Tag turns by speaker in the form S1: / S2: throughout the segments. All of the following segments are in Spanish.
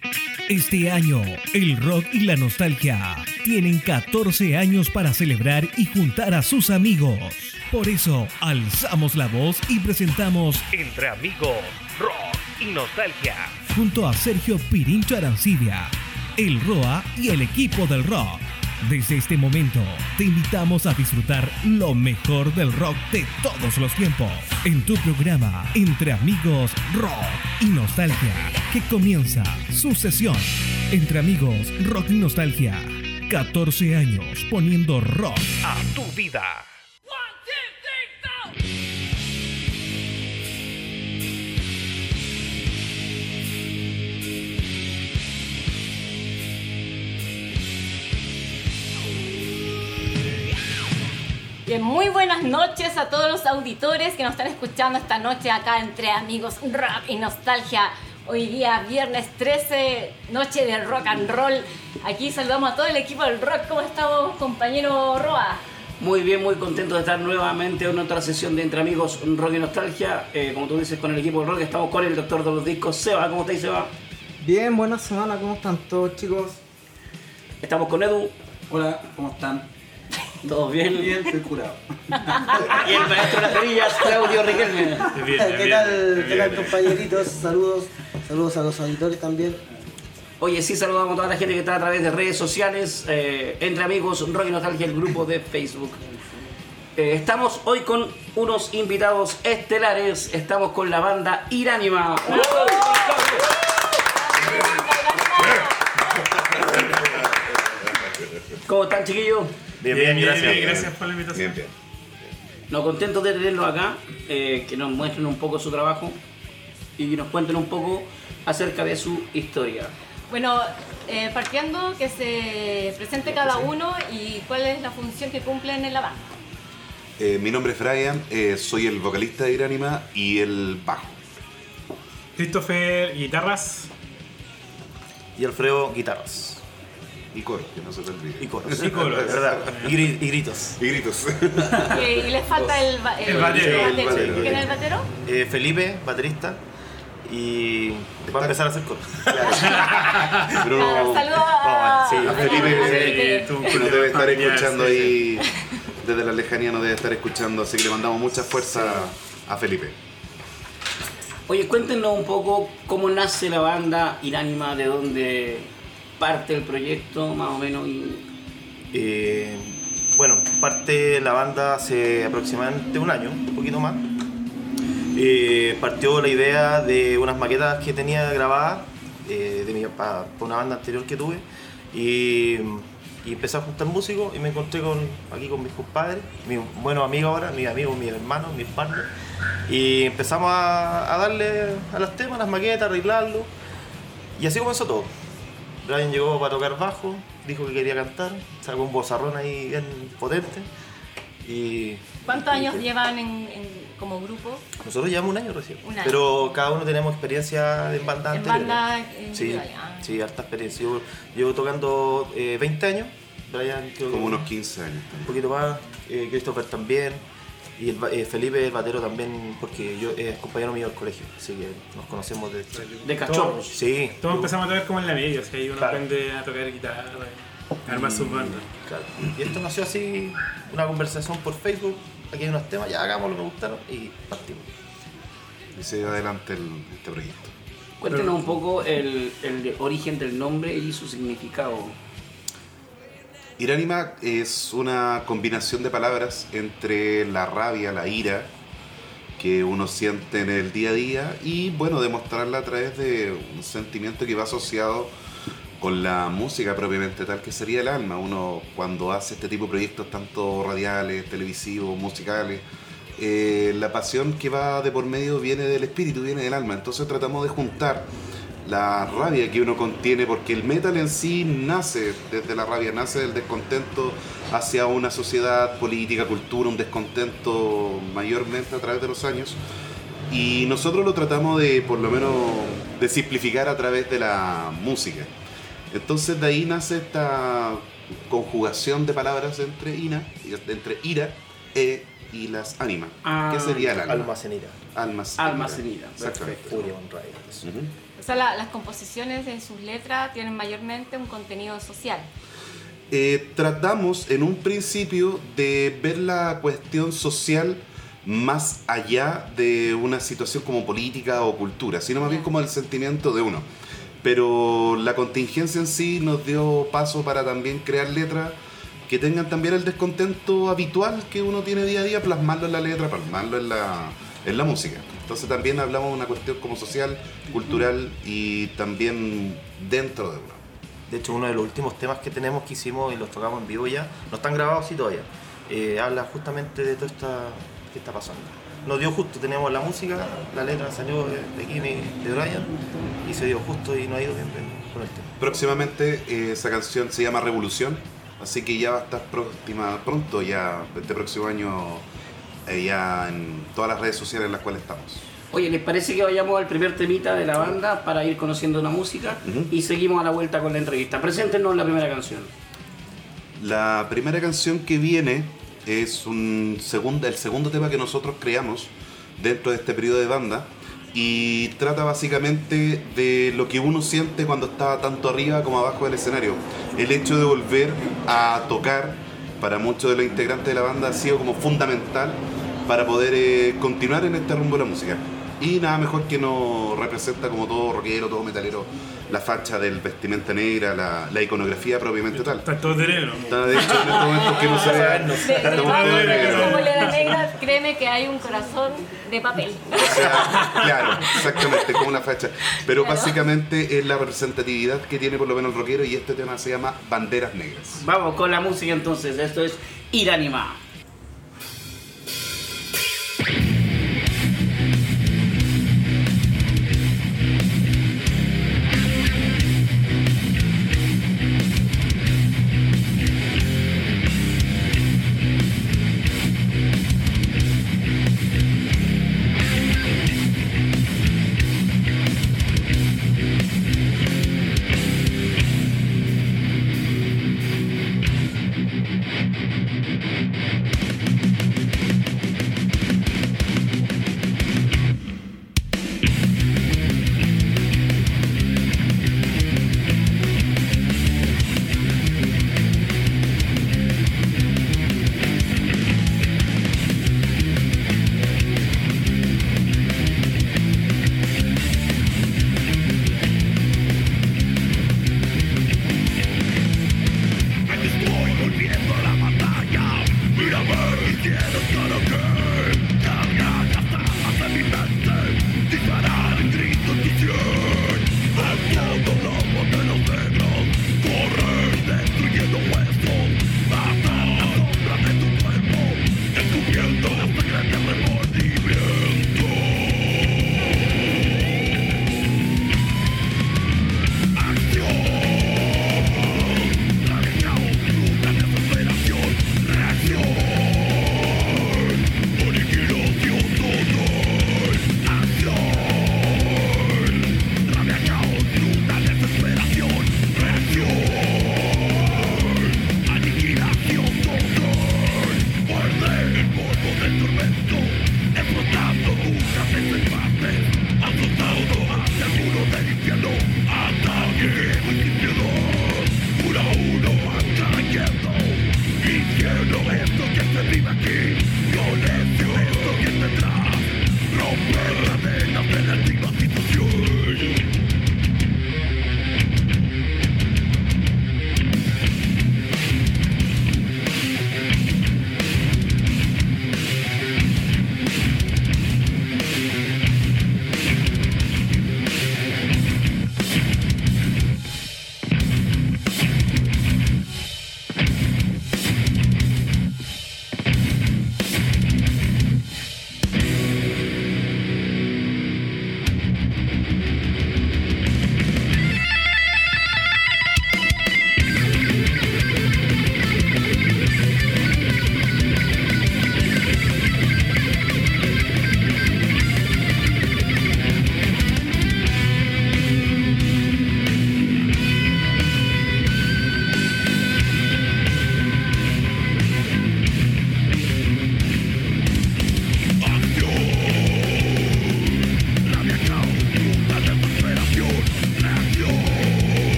S1: Este año, el rock y la nostalgia tienen 14 años para celebrar y juntar a sus amigos. Por eso, alzamos la voz y presentamos Entre Amigos, Rock y Nostalgia, junto a Sergio Pirincho Arancibia, el ROA y el equipo del rock. Desde este momento, te invitamos a disfrutar lo mejor del rock de todos los tiempos en tu programa Entre Amigos, Rock y Nostalgia, que comienza su sesión. Entre Amigos, Rock y Nostalgia, 14 años poniendo rock a tu vida.
S2: Bien, muy buenas noches a todos los auditores que nos están escuchando esta noche acá Entre Amigos, Rock y Nostalgia. Hoy día, viernes 13, noche de rock and roll. Aquí saludamos a todo el equipo del rock. ¿Cómo estamos, compañero Roa?
S3: Muy bien, muy contento de estar nuevamente en otra sesión de Entre Amigos, Rock y Nostalgia. Como tú dices, con el equipo del rock estamos con el doctor de los discos, Seba. ¿Cómo estáis, Seba?
S4: Bien, buena semana. ¿Cómo están todos, chicos?
S3: Estamos con Edu.
S5: Hola, ¿cómo están?
S3: ¿Todos bien?
S5: Bien, estoy curado.
S3: Y el maestro de las perillas, Claudio Riquelme.
S4: ¿Qué tal, compañeritos? Saludos a los auditores también.
S3: Oye, sí, saludamos a toda la gente que está a través de redes sociales, Entre Amigos, Rock y Nostalgia, el grupo de Facebook. Estamos hoy con unos invitados estelares. Estamos con la banda Iránima. ¿Cómo están, chiquillos?
S6: Bien, gracias.
S7: Gracias por la invitación.
S6: Bien.
S3: Nos contentos de tenerlos acá, que nos muestren un poco su trabajo y que nos cuenten un poco acerca de su historia.
S2: Bueno, partiendo que se presente cada uno y cuál es la función que cumplen en la banda.
S6: Mi nombre es Brian, soy el vocalista de Iránima y el bajo.
S7: Christopher, guitarras.
S8: Y Alfredo, guitarras.
S6: Y coro, que no se te olvide.
S8: Y coros.
S7: Y coros.
S8: ¿Verdad? Y gritos.
S6: Y gritos.
S2: Y les falta el
S7: batero.
S2: batero. ¿Quién es el batero?
S8: Felipe, baterista. Y va a empezar a hacer coros.
S6: Pero no,
S2: Saludos a
S8: sí,
S6: a Felipe,
S7: tú
S6: nos debe estar
S7: familiar,
S6: escuchando
S7: sí,
S6: ahí, desde la lejanía nos debe estar escuchando, así que le mandamos mucha fuerza a Felipe.
S3: Oye, cuéntenos un poco cómo nace la banda Iránima, de dónde parte el proyecto, más o menos.
S8: Bueno, parte la banda hace aproximadamente un año, un poquito más. Partió la idea de unas maquetas que tenía grabadas para una banda anterior que tuve y empecé a juntar músicos y me encontré aquí con mis compadres, mis buenos amigos ahora, mis amigos, mis hermanos, mis partners, y empezamos a darle a los temas, a las maquetas, arreglarlo, y así comenzó todo. Brian llegó para tocar bajo, dijo que quería cantar, sacó un vozarrón ahí bien potente. Y
S2: ¿Cuántos años llevan como grupo?
S8: nosotros llevamos un año recién,
S2: Un año.
S8: pero cada uno tenemos experiencia en bandas
S2: En
S8: anteriores.
S2: banda
S8: Sí,
S2: individual.
S8: sí, harta experiencia. Yo llevo tocando 20 años, Brian creo
S6: Como
S8: que
S6: unos 15 años
S8: un
S6: también.
S8: poquito más, Christopher también, y Felipe el batero también, porque yo es compañero mío del colegio, así que nos conocemos
S3: De cachorros.
S8: Sí.
S7: Todos empezamos a tocar como en la media, o sea, ahí uno
S8: Claro.
S7: aprende a tocar guitarra, armar sus bandas.
S8: Claro. Y esto nació así, una conversación por Facebook, aquí hay unos temas, ya hagámoslo, me gustaron, y partimos.
S6: Y se dio adelante este proyecto.
S3: Cuéntenos un poco el origen del nombre y su significado.
S6: Iránima es una combinación de palabras entre la rabia, la ira que uno siente en el día a día y bueno, demostrarla a través de un sentimiento que va asociado con la música propiamente tal, que sería el alma. Uno cuando hace este tipo de proyectos tanto radiales, televisivos, musicales, la pasión que va de por medio viene del espíritu, viene del alma. Entonces tratamos de juntar la rabia que uno contiene, porque el metal en sí nace desde la rabia, nace del descontento hacia una sociedad, política, cultura, un descontento mayormente a través de los años. Y nosotros lo tratamos de, por lo menos, de simplificar a través de la música. Entonces de ahí nace esta conjugación de palabras entre ira y las ánimas. ¿Qué sería el alma?
S8: Almas en ira.
S6: Almas
S3: Almas en ira.
S6: Exactamente.
S8: Furia, honra y eso.
S2: O sea, las composiciones en sus letras tienen mayormente un contenido social.
S6: Tratamos en un principio de ver la cuestión social más allá de una situación como política o cultura, sino más bien como el sentimiento de uno. Pero la contingencia en sí nos dio paso para también crear letras que tengan también el descontento habitual que uno tiene día a día, plasmarlo en la letra, plasmarlo en la música. Entonces también hablamos de una cuestión como social, cultural y también dentro de uno.
S8: De hecho, uno de los últimos temas que tenemos que hicimos y los tocamos en vivo ya, no están grabados sí todavía, habla justamente de todo esto que está pasando. Nos dio justo, teníamos la música, la letra salió de aquí, de Brian, y se dio justo y no ha ido bien con el tema.
S6: Próximamente esa canción se llama Revolución, así que ya va a estar pronto, ya este próximo año, ya en todas las redes sociales en las cuales estamos.
S3: Oye, ¿les parece que vayamos al primer temita de la banda para ir conociendo la música? Y seguimos a la vuelta con la entrevista. Preséntenos la primera canción.
S6: La primera canción que viene es el segundo tema que nosotros creamos dentro de este periodo de banda y trata básicamente de lo que uno siente cuando está tanto arriba como abajo del escenario. El hecho de volver a tocar para muchos de los integrantes de la banda ha sido como fundamental para poder continuar en este rumbo de la música. Y nada mejor que nos representa como todo rockero, todo metalero, la facha del vestimenta negra, la iconografía propiamente tal.
S7: Están todos de negro.
S6: Está, de hecho, en estos momentos que no se vean,
S2: De
S6: estamos
S2: todas
S6: todos de
S2: maneras,
S6: negro.
S2: como polera negra, créeme que hay un corazón de papel.
S6: O sea, claro, exactamente, como una facha. Pero básicamente es la representatividad que tiene por lo menos el rockero y este tema se llama Banderas Negras.
S3: Vamos con la música entonces. Esto es Iranima.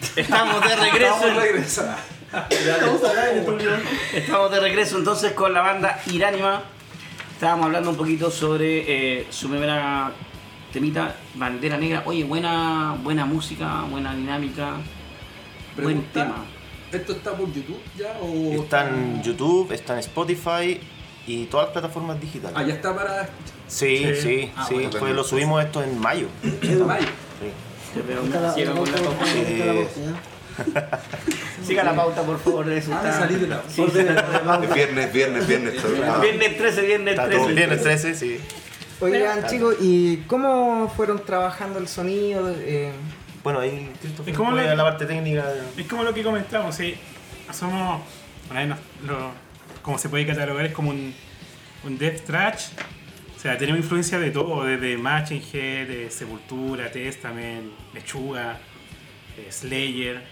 S3: Estamos de regreso.
S5: Estamos acá en el estudio.
S3: Estamos de regreso entonces con la banda Iránima. Estábamos hablando un poquito sobre su primera temita, Bandera Negra. Oye, buena música, buena dinámica, buen
S5: Pregunta,
S3: tema.
S5: ¿Esto está por YouTube ya o...?
S8: Está en YouTube, está en Spotify y todas las plataformas digitales.
S5: Ah, ya está para escuchar.
S8: Sí.
S3: bueno,
S8: Pues lo subimos esto en mayo.
S5: En mayo.
S8: Sí.
S3: Te veo
S4: Busca la
S3: ciego con la
S4: pauta,
S3: pauta.
S4: busca la pauta, ¿ya?
S3: Siga la pauta, por favor. Eso
S5: Ah,
S3: está...
S5: salí de la...
S3: Sí,
S6: Es viernes. todo.
S3: Viernes 13.
S8: Está todo bien, el 13, sí.
S9: Oigan, chicos, ¿y cómo fueron trabajando el sonido?
S8: Bueno, ahí Christopher
S7: ¿Y cómo
S8: fue
S7: le-
S8: a la parte técnica.
S7: Es como lo que comentamos, sí. Somos, como se puede catalogar, es como un death thrash. O sea, tenemos influencia de todo, desde Machine Head, de Sepultura, Testament, Lechuga, Slayer.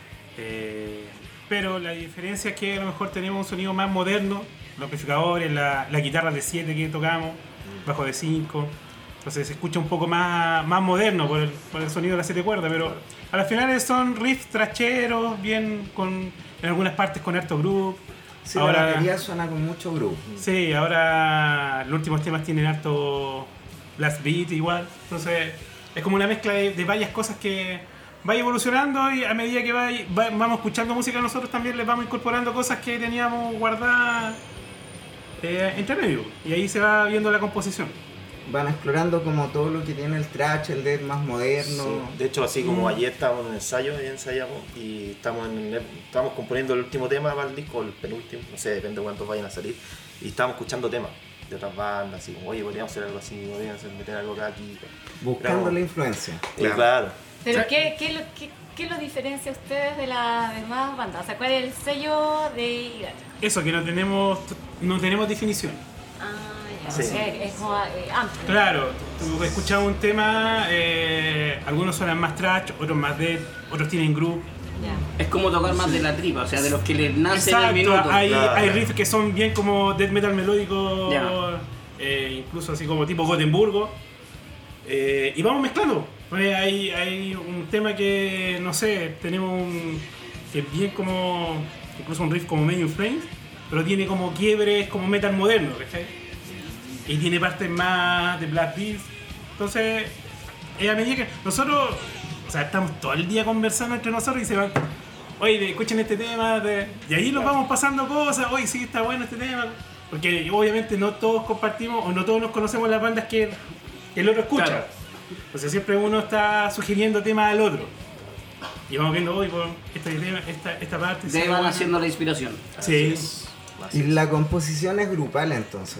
S7: Pero la diferencia es que a lo mejor tenemos un sonido más moderno, los amplificadores, la guitarra de 7 que tocamos, bajo de 5. Entonces se escucha un poco más moderno por el sonido de las 7 cuerdas, pero a las finales son riffs tracheros, bien en algunas partes con harto groove.
S9: Sí, la batería suena con mucho groove.
S7: Sí, ahora los últimos temas tienen harto blast beat igual. Entonces es como una mezcla de varias cosas que va evolucionando y a medida que vamos escuchando música nosotros también les vamos incorporando cosas que teníamos guardadas entre medio. Y ahí se va viendo la composición.
S9: Van explorando como todo lo que tiene el thrash, el death más moderno.
S8: Sí. De hecho, así como ayer estábamos en ensayo y ensayamos y estamos componiendo el último tema para el disco, el penúltimo, no sé, depende de cuántos vayan a salir. Y estábamos escuchando temas de otras bandas, así como, oye, podríamos hacer algo así, podríamos meter algo acá aquí.
S9: Buscando la influencia.
S8: Claro.
S2: Pero ¿qué lo diferencia a ustedes de las demás bandas? O sea, ¿cuál es el sello de Iránima?
S7: Eso, que no tenemos definición.
S2: Ah, ya.
S8: Sí.
S2: Es como amplio.
S7: Claro, tú escuchas un tema, algunos suenan más trash, otros más death, otros tienen groove.
S2: Ya.
S3: Es como tocar más de la tripa, o sea, de los que les nace en el
S7: Exacto,
S3: minuto.
S7: hay
S8: Claro.
S7: riffs que son bien como death metal melódico,
S3: Ya.
S7: Incluso así como tipo Gotemburgo. Y vamos mezclando. Pues hay un tema que, no sé, tenemos que es bien como, incluso un riff como medio Flames, pero tiene como quiebres como metal moderno, ¿cachai? Y tiene partes más de Black Beast. Entonces, a medida que nosotros, o sea, estamos todo el día conversando entre nosotros y se van, oye, escuchen este tema, y ahí nos vamos pasando cosas, oye, sí, está bueno este tema. Porque obviamente no todos compartimos o no todos nos conocemos las bandas que el otro escucha.
S3: Claro.
S7: Entonces siempre uno está sugiriendo temas al otro. Y vamos viendo hoy por esta parte.
S3: De ahí van haciendo la inspiración.
S7: Sí.
S9: Y la composición es grupal entonces.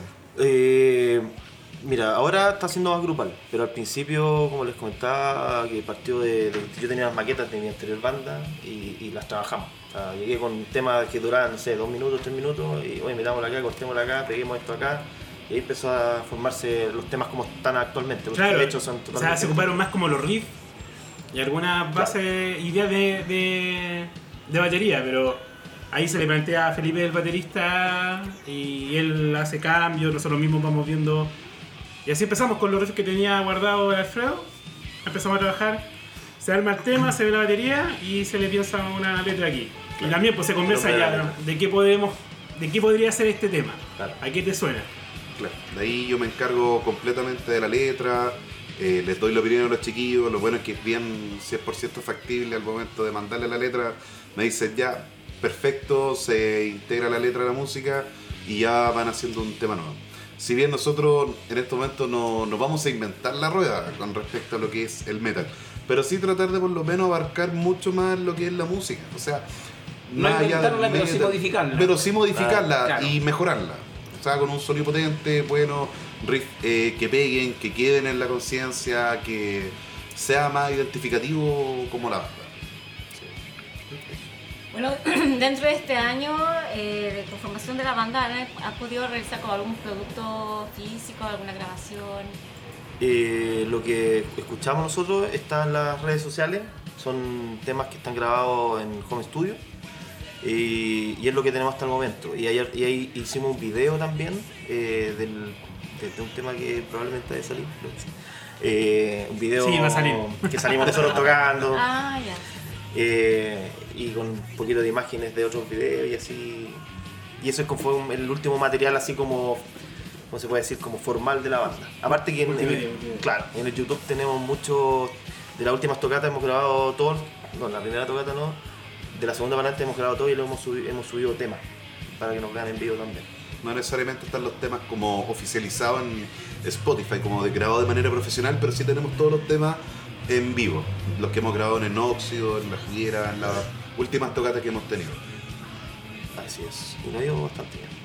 S8: Mira, ahora está siendo más grupal, pero al principio, como les comentaba, que partió yo tenía las maquetas de mi anterior banda y las trabajamos. O sea, llegué con temas que duraban, no sé, 2 minutos, 3 minutos, y oye, metámosla acá, cortémosla acá, peguemos esto acá, y ahí empezó a formarse los temas como están actualmente, porque
S7: Claro,
S8: de hecho son
S7: o sea,
S8: totalmente...
S7: se ocuparon más como los riffs y algunas bases, ideas de batería, pero ahí se le plantea a Felipe el baterista y él hace cambios, nosotros mismos vamos viendo. Y así empezamos con los riffs que tenía guardado el Alfredo, empezamos a trabajar, se arma el tema, se ve la batería y se le piensa una letra aquí. Y también pues se conversa ya de qué podría ser este tema,
S8: Claro.
S7: a qué te suena.
S6: Claro, de ahí yo me encargo completamente de la letra, les doy la opinión a los chiquillos, lo bueno es que es bien 100% factible al momento de mandarle la letra, me dicen ya, perfecto, se integra la letra a la música y ya van haciendo un tema nuevo. Si bien nosotros en este momento no vamos a inventar la rueda con respecto a lo que es el metal, pero sí tratar de por lo menos abarcar mucho más lo que es la música, o sea,
S3: No
S6: más allá
S3: inventarla,
S6: del
S3: pero sí
S6: metal,
S3: modificarla.
S6: pero sí modificarla
S3: Claro.
S6: y mejorarla. O sea, con un sonido potente, bueno, riff que peguen, que queden en la conciencia, que sea más identificativo como la banda.
S2: Bueno, dentro de este año de conformación de la banda, ¿has podido realizar con algún producto físico, alguna grabación?
S8: Lo que escuchamos nosotros está en las redes sociales, son temas que están grabados en home studio y es lo que tenemos hasta el momento. Y ahí hicimos un video también de un tema que probablemente debe salir. Un video
S7: Sí, va a salir.
S8: que salimos nosotros tocando.
S2: Ah, ya.
S8: y con un poquito de imágenes de otros videos y así. Y eso es como fue el último material así como se puede decir, como formal de la banda. Aparte que claro, en el YouTube tenemos mucho, de las últimas tocatas hemos grabado todo, no, la primera tocata no, de la segunda para adelante hemos grabado todo y lo hemos subido temas para que nos vean en vivo también.
S6: No necesariamente están los temas como oficializados en Spotify, como grabado de manera profesional, pero sí tenemos todos los temas en vivo, los que hemos grabado en Enóxido, en La Juguera, en las últimas tocatas que hemos tenido.
S8: Así es, y nos ha ido bastante bien.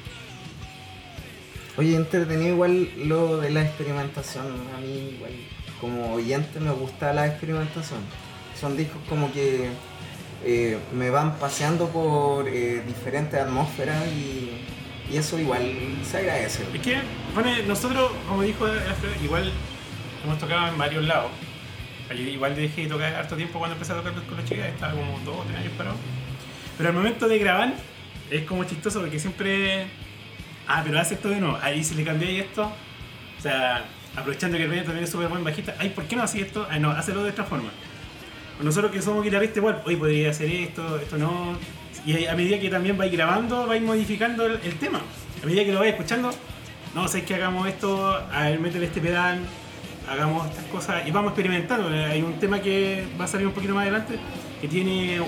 S9: Oye, entretenido igual lo de la experimentación. A mí igual como oyente me gusta la experimentación. Son discos como que me van paseando por diferentes atmósferas y eso igual se agradece.
S7: Es que, bueno, nosotros, como dijo Alfredo, igual hemos tocado en varios lados. Yo igual dejé de tocar harto tiempo cuando empecé a tocar con los chicas, estaba como 2 o 3 años parado. Pero al momento de grabar es como chistoso porque siempre... pero hace esto de nuevo, ahí se le cambié esto. O sea, aprovechando que el Rey también es súper buen bajista, ¿por qué no hace esto? No, hazlo de esta forma. Nosotros que somos guitarristas igual, hoy podría hacer esto no. Y a medida que también vais grabando, vais modificando el tema. A medida que lo vais escuchando, no sé, que hagamos esto, a ver, métele este pedal, hagamos estas cosas y vamos experimentando. Hay un tema que va a salir un poquito más adelante, que tiene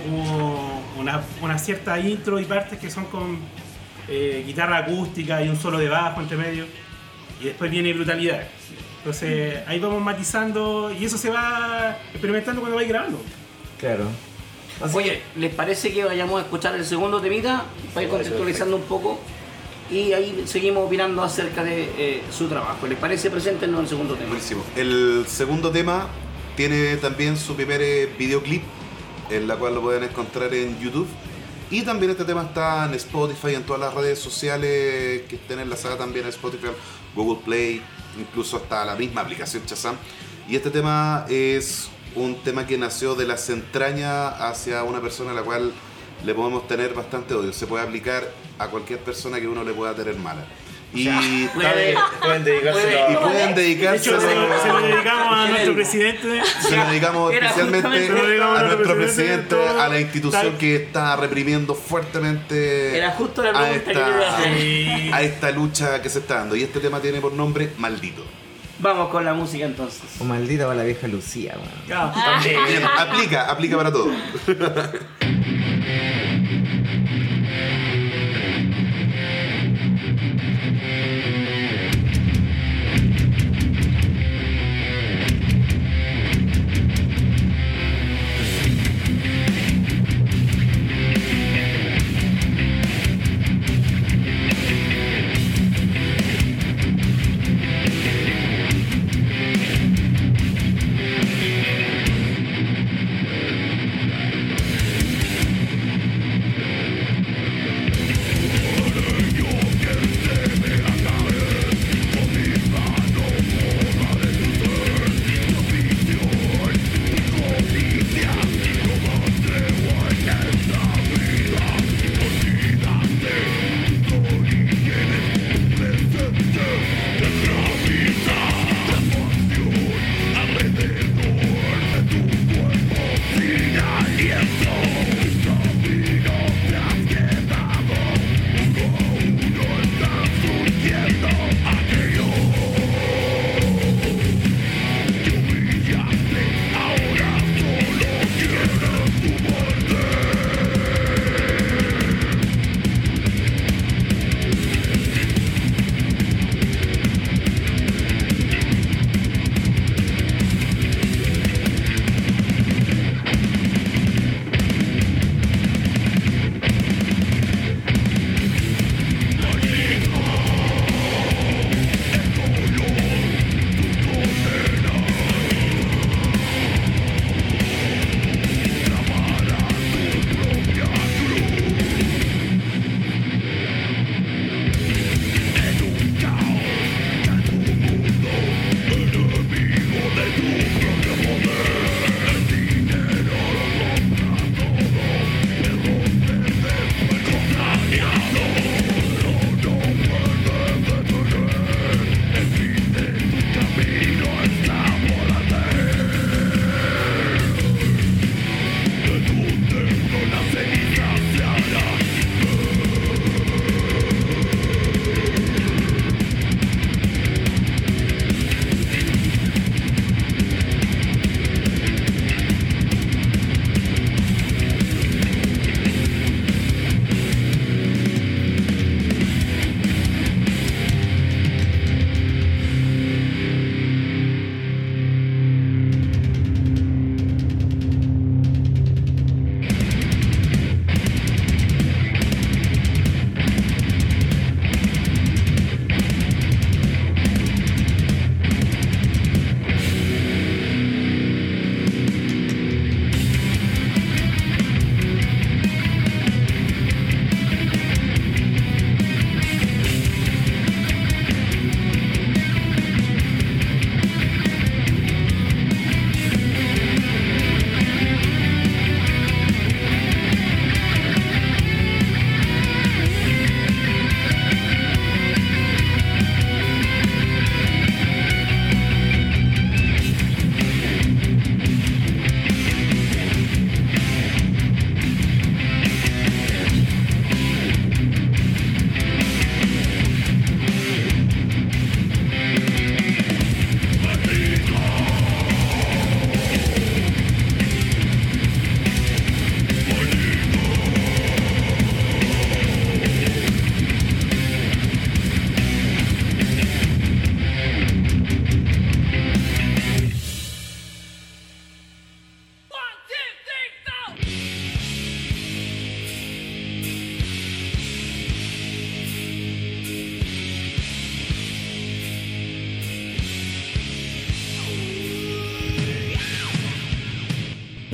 S7: una cierta intro y partes que son con guitarra acústica y un solo de bajo entre medio, y después viene brutalidad. Entonces ahí vamos matizando y eso se va experimentando cuando vais grabando.
S9: Claro.
S3: Oye, ¿les parece que vayamos a escuchar el segundo temita para ir contextualizando un poco? Y ahí seguimos opinando acerca de su trabajo. ¿Les parece? Preséntenos el segundo tema.
S6: Buenísimo. El segundo tema tiene también su primer videoclip, en la cual lo pueden encontrar en YouTube. Y también este tema está en Spotify, en todas las redes sociales que estén enlazadas también a Spotify, Google Play, incluso hasta la misma aplicación Shazam. Y este tema es un tema que nació de las entrañas hacia una persona a la cual le podemos tener bastante odio. Se puede aplicar a cualquier persona que uno le pueda tener mala. Y
S8: Pueden dedicárselo
S6: pueden
S7: De
S6: dedicárselo.
S7: hecho, se lo dedicamos a nuestro presidente.
S6: Se lo dedicamos
S3: Era
S6: especialmente
S3: justamente-
S6: a nuestro presidente,
S7: todo.
S6: a la institución
S7: Tal.
S6: que está reprimiendo fuertemente
S3: Era justo la
S6: a
S3: pregunta que yo iba a hacer.
S7: Sí.
S6: a esta lucha que se está dando. Y este tema tiene por nombre Maldito.
S3: Vamos con la música entonces.
S9: O maldita va la vieja Lucía, weón.
S7: Ya.
S6: Bien, aplica para todo.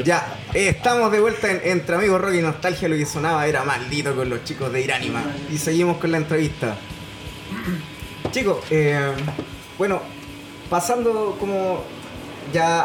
S9: Ya, estamos de vuelta Entre Amigos Rock y Nostalgia. Lo que sonaba era Maldito con los chicos de Iránima. Y seguimos con la entrevista. Chicos, bueno, pasando como ya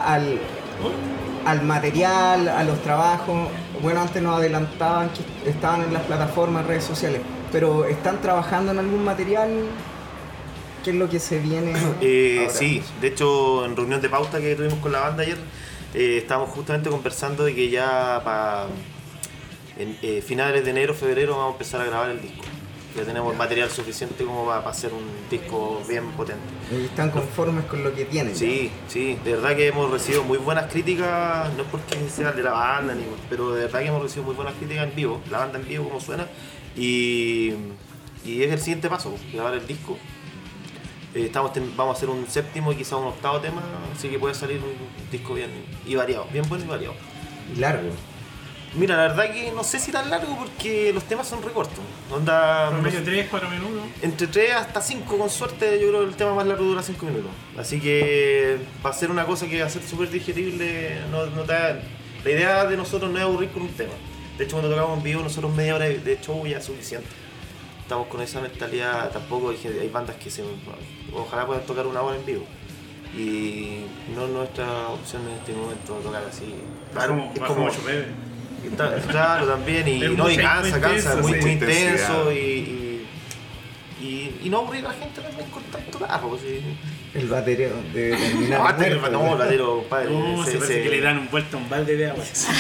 S9: al material, a los trabajos. Bueno, antes nos adelantaban que estaban en las plataformas, redes sociales. Pero ¿están trabajando en algún material? ¿Qué es lo que se viene ahora?
S8: Sí, de hecho en reunión de pauta que tuvimos con la banda ayer, estábamos justamente conversando de que ya para finales de enero, febrero vamos a empezar a grabar el disco. Ya tenemos material suficiente como para hacer un disco bien potente.
S9: ¿Y están conformes con lo que tienen?
S8: Sí, sí, de verdad que hemos recibido muy buenas críticas, no es porque sea de la banda, pero de verdad que hemos recibido muy buenas críticas en vivo, la banda en vivo, cómo suena, y es el siguiente paso, grabar el disco. Vamos a hacer un séptimo y quizá un octavo tema, así que puede salir un disco bien y variado, bien bueno y variado.
S9: ¿Y largo?
S8: Mira, la verdad que no sé si tan largo porque los temas son recortos.
S7: Promedio 3, 4 minutos.
S8: Entre 3 hasta 5 con suerte, yo creo que el tema más largo dura 5 minutos. Así que va a ser una cosa que va a ser súper digerible. La idea de nosotros no es aburrir con un tema. De hecho, cuando tocamos en vivo, nosotros media hora de show ya es suficiente. Estamos con esa mentalidad, tampoco hay bandas que ojalá puedan tocar una hora en vivo. Y no nuestra opción en este momento tocar así.
S7: Claro, es como 8 bebés.
S8: Claro, también, y cansa, muy intenso y no aburrir a la gente también con tanto carro. ¿Sí?
S9: El batero debe terminar.
S8: No, el batero, compadre.
S7: No, se parece que le dan vuelta a un balde de agua.
S8: Se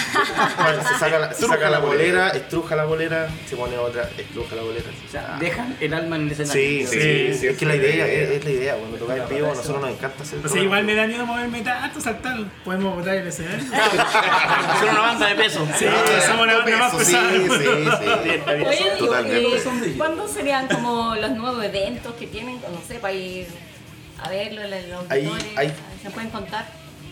S8: saca la bolera, estruja la bolera, se pone otra, estruja la bolera.
S3: O sea, dejan el alma en el escenario.
S8: Sí, es que la idea, cuando tocamos en vivo, a nosotros nos encanta hacer.
S7: O sea, igual me da miedo moverme tanto, saltar. Podemos botar el escenario.
S3: Son una banda de peso.
S7: Sí, somos una banda más pesada.
S2: Oye, ¿cuándo serían como los nuevos eventos que tienen, no sé, para ir a verlo en los auditores? ¿Se pueden contar?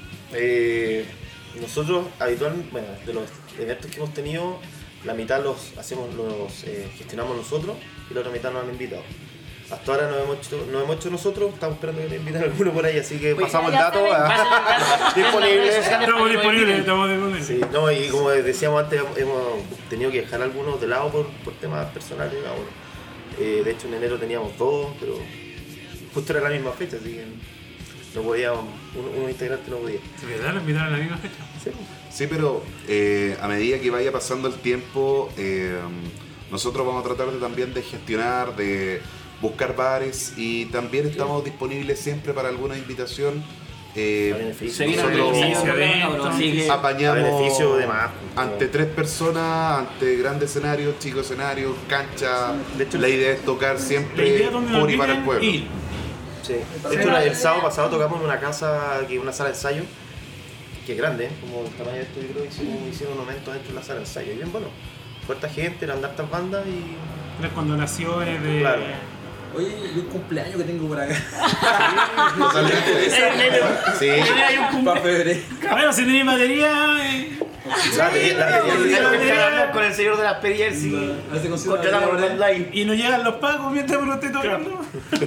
S8: Nosotros habitualmente, bueno, de los eventos que hemos tenido, la mitad los gestionamos nosotros y la otra mitad nos han invitado. Hasta ahora no hemos hecho nosotros, estamos esperando que nos inviten alguno por ahí, así que pasamos el dato.
S7: Estamos disponibles.
S8: Sí, no, y como decíamos antes, hemos tenido que dejar algunos de lado por temas personales. De hecho en enero teníamos 2, pero justo era la misma fecha, así que no podíamos, un integrante no podía.
S7: ¿De verdad lo invitaron a la misma fecha?
S6: Sí, pero a medida que vaya pasando el tiempo, nosotros vamos a tratar también de gestionar, de buscar bares y también estamos disponibles siempre para alguna invitación. Apañamos ante 3 personas, ante grandes escenarios, chicos escenarios, cancha. De hecho, la idea es tocar siempre por y para el pueblo.
S8: Sí. De hecho, el sábado pasado tocamos en una casa, una sala de ensayo, que es grande, como el tamaño de esto, yo creo que hicieron un momento dentro de la sala de ensayo. Y bien bueno, fuerte gente, eran hartas bandas y...
S7: Las condonaciones de...
S8: Claro.
S5: Oye, y un cumpleaños que tengo por acá.
S6: Sí.
S5: Para febrero.
S7: Bueno, si tenéis batería...
S3: Con el señor de las pedillas
S7: y no llegan los pagos mientras uno esté tocando.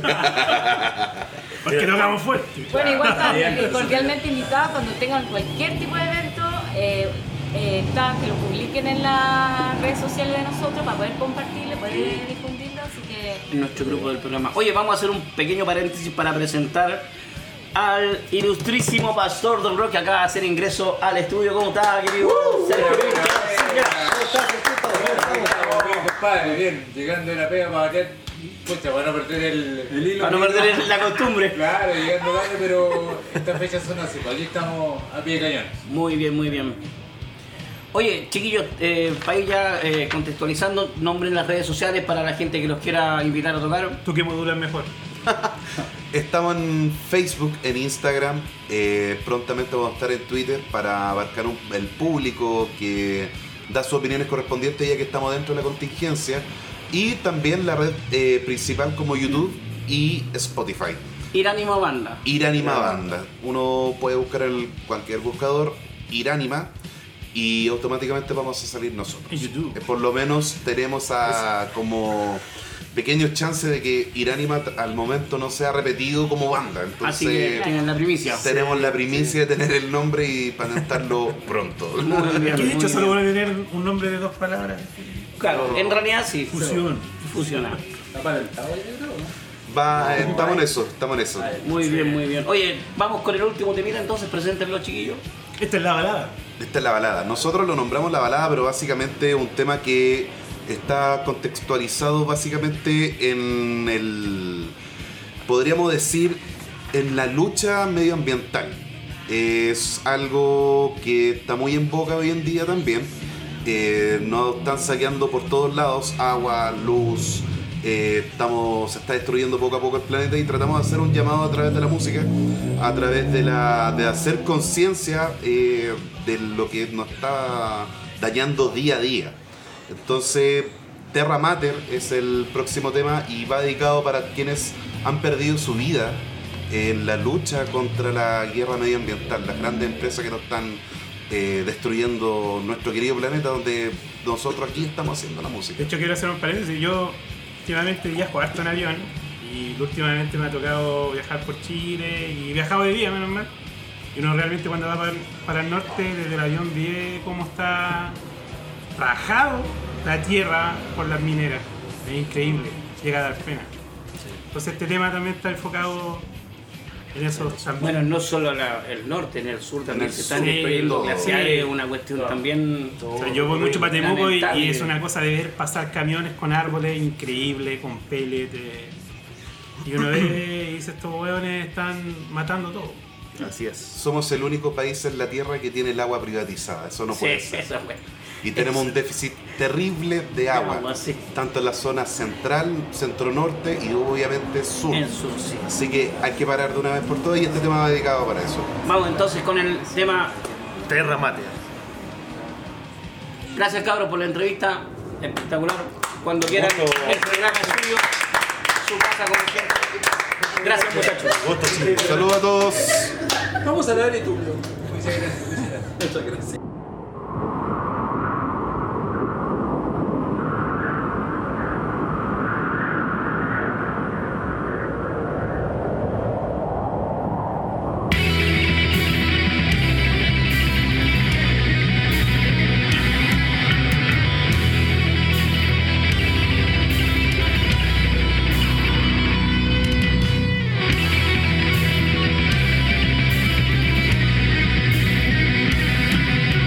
S7: Porque tocamos fuerte.
S2: Bueno, igual están cordialmente invitados cuando tengan cualquier tipo de evento. Que lo publiquen en las redes sociales de nosotros para poder compartirlo, poder difundirlo, así que...
S3: En nuestro grupo del programa. Oye, vamos a hacer un pequeño paréntesis para presentar al ilustrísimo Pastor Don Rock que acaba de hacer ingreso al estudio. ¿Cómo está, querido?
S10: Compadre, bien, llegando de la pega para no perder el hilo.
S3: Para no perder la costumbre.
S10: Claro, llegando tarde, pero estas fechas son así, aquí estamos a pie de cañón.
S3: Muy bien, muy bien. Oye, chiquillos, para ir ya contextualizando, nombre en las redes sociales para la gente que los quiera invitar a tocar.
S7: ¿Tú qué modulas mejor?
S6: Estamos en Facebook, en Instagram, prontamente vamos a estar en Twitter para abarcar el público que da sus opiniones correspondientes ya que estamos dentro de la contingencia, y también la red principal como YouTube y Spotify.
S3: Iránima Banda.
S6: Iránima Banda. Uno puede buscar en cualquier buscador Iránima y automáticamente vamos a salir nosotros.
S7: En YouTube.
S6: Por lo menos tenemos como pequeños chances de que Iránima al momento no sea repetido como banda. Entonces,
S3: así que tienen la primicia.
S6: Tenemos la primicia de tener el nombre y patentarlo pronto.
S3: Muy bien,
S7: Que de hecho
S3: muy
S7: solo
S3: bien.
S7: van a tener un nombre de 2 palabras.
S3: Claro, en realidad sí.
S7: Fusión.
S3: Fusionar.
S10: ¿Está patentado ya, creo, no?
S6: Estamos en eso.
S3: Muy bien, muy bien. Oye, vamos con el último temita entonces, preséntenlo, chiquillos.
S7: Esta es la balada.
S6: Esta es la balada. Nosotros lo nombramos la balada, pero básicamente es un tema que está contextualizado básicamente en el, podríamos decir, en la lucha medioambiental. Es algo que está muy en boca hoy en día también. Nos están saqueando por todos lados agua, luz. Se está destruyendo poco a poco el planeta y tratamos de hacer un llamado a través de la música, a través de hacer conciencia de lo que nos está dañando día a día. Entonces, Terra Mater es el próximo tema y va dedicado para quienes han perdido su vida en la lucha contra la guerra medioambiental, las grandes empresas que nos están destruyendo nuestro querido planeta, donde nosotros aquí estamos haciendo la música.
S7: De hecho, quiero hacer un paréntesis. Yo últimamente viajo harto en avión y últimamente me ha tocado viajar por Chile y he viajado de día, menos mal. Y uno realmente cuando va para el norte, desde el avión ve cómo está rajado la tierra por las mineras. Es increíble, llega a dar pena. Entonces este tema también está enfocado en eso también.
S3: Bueno, no solo el norte, en el sur también
S6: En el
S3: se están
S6: sur,
S3: destruyendo
S6: todo.
S3: glaciares, una cuestión también.
S7: O sea, yo voy mucho para Temuco y
S3: lamentable.
S7: es una cosa de ver pasar camiones con árboles increíble, con pellets. Y uno ve y dice, estos hueones están matando todo.
S6: Así es. Somos el único país en la Tierra que tiene el agua privatizada. Eso no puede
S3: Sí,
S6: ser.
S3: eso es bueno.
S6: Y tenemos un déficit terrible de agua,
S3: agua, sí.
S6: tanto en la zona central, centro-norte y obviamente sur.
S3: En sur, sí.
S6: Así que hay que parar de una vez por todas y este tema va dedicado para eso.
S3: Vamos entonces con el tema.
S8: Terra Mater.
S3: Gracias, cabros, por la entrevista. Espectacular. Cuando quieran, el programa es suyo. Su casa, como siempre. Gracias, muchachos.
S6: Saludos a todos.
S10: Vamos a dar YouTube. Muchas gracias. Muchas gracias.
S11: Terra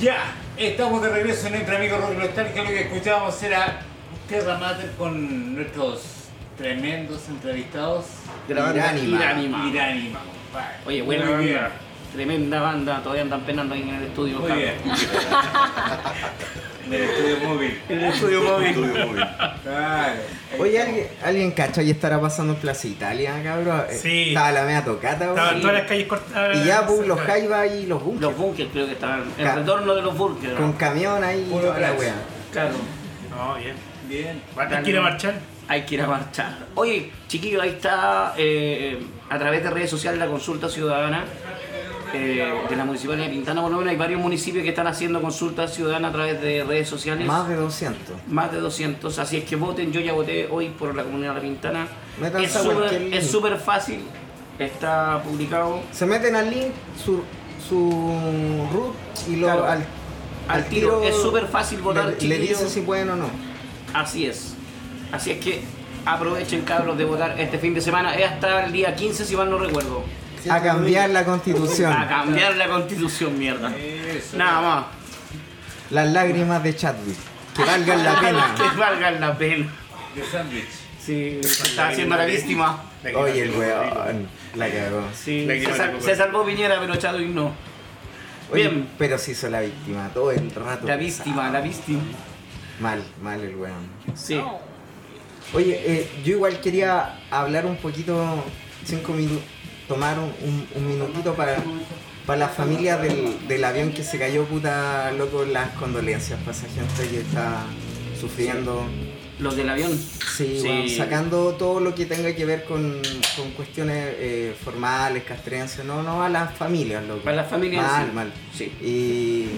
S10: Ya, estamos de regreso en Entre Amigos Rock y Nostalgia. Lo que escuchábamos era Terra Mater con nuestros tremendos entrevistados.
S3: Iránima.
S10: Compadre.
S3: Oye, buena
S10: Muy
S3: banda.
S10: bien.
S3: Tremenda banda. Todavía andan penando ahí en el estudio.
S10: Muy
S3: Carlos.
S10: bien. En el estudio móvil.
S3: En el estudio móvil.
S10: Claro.
S9: Oye, ¿alguien cacha y estará pasando en Plaza Italia, cabrón?
S7: Sí.
S9: Estaba la media tocata,
S7: Estaban
S9: weón.
S7: todas las calles cortadas.
S9: Y ya, pues, los jaivas y los bunkers.
S3: Los bunkers creo que estaban. El
S9: Claro.
S3: retorno de los bunkers.
S9: Con camión ahí,
S10: Puro
S9: toda la
S10: plaza.
S9: wea.
S3: Claro.
S7: No, bien.
S10: Bien.
S7: Hay que ir a marchar.
S3: Hay que ir a marchar. Oye, chiquillos, ahí está a través de redes sociales la consulta ciudadana de la Municipalidad de Pintana. Por lo menos hay varios municipios que están haciendo consultas ciudadanas a través de redes sociales.
S9: Más de 200.
S3: Más de 200. Así es que voten. Yo ya voté hoy por la Comunidad de La Pintana.
S9: Métanse a cualquier link.
S3: Es súper fácil. Está publicado.
S9: Se meten al link, su root y lo
S3: Claro. Al tiro. Es súper fácil votar,
S9: le
S3: chiquillos.
S9: dice si pueden o no.
S3: Así es. Así es que aprovechen, cabros, de votar este fin de semana. Es hasta el día 15, si mal no recuerdo.
S9: A cambiar la constitución.
S3: A cambiar la constitución, mierda.
S10: Eso.
S3: Nada más.
S9: Las lágrimas de Chadwick. Que valgan la pena.
S3: Que valgan la pena.
S10: De sándwich.
S3: Sí, está haciendo la víctima.
S9: Oye, el weón. La cagó.
S3: Sí,
S7: La víctima
S3: se salvó Piñera, pero Chadwick no.
S9: Oye,
S3: Bien.
S9: pero se hizo la víctima todo el rato.
S3: La víctima, la víctima.
S9: Mal el weón.
S3: Sí.
S9: Oye, yo igual quería hablar un poquito, 5 minutos, tomar un minutito para la familia del avión que se cayó, puta, loco, las condolencias para esa gente que está sufriendo.
S3: Los del avión.
S9: Sí,
S3: Sí.
S9: bueno, sacando todo lo que tenga que ver con cuestiones formales, castrenses, no a las familias, loco.
S3: Para las familias,
S9: Mal,
S3: sí.
S9: mal.
S3: Sí.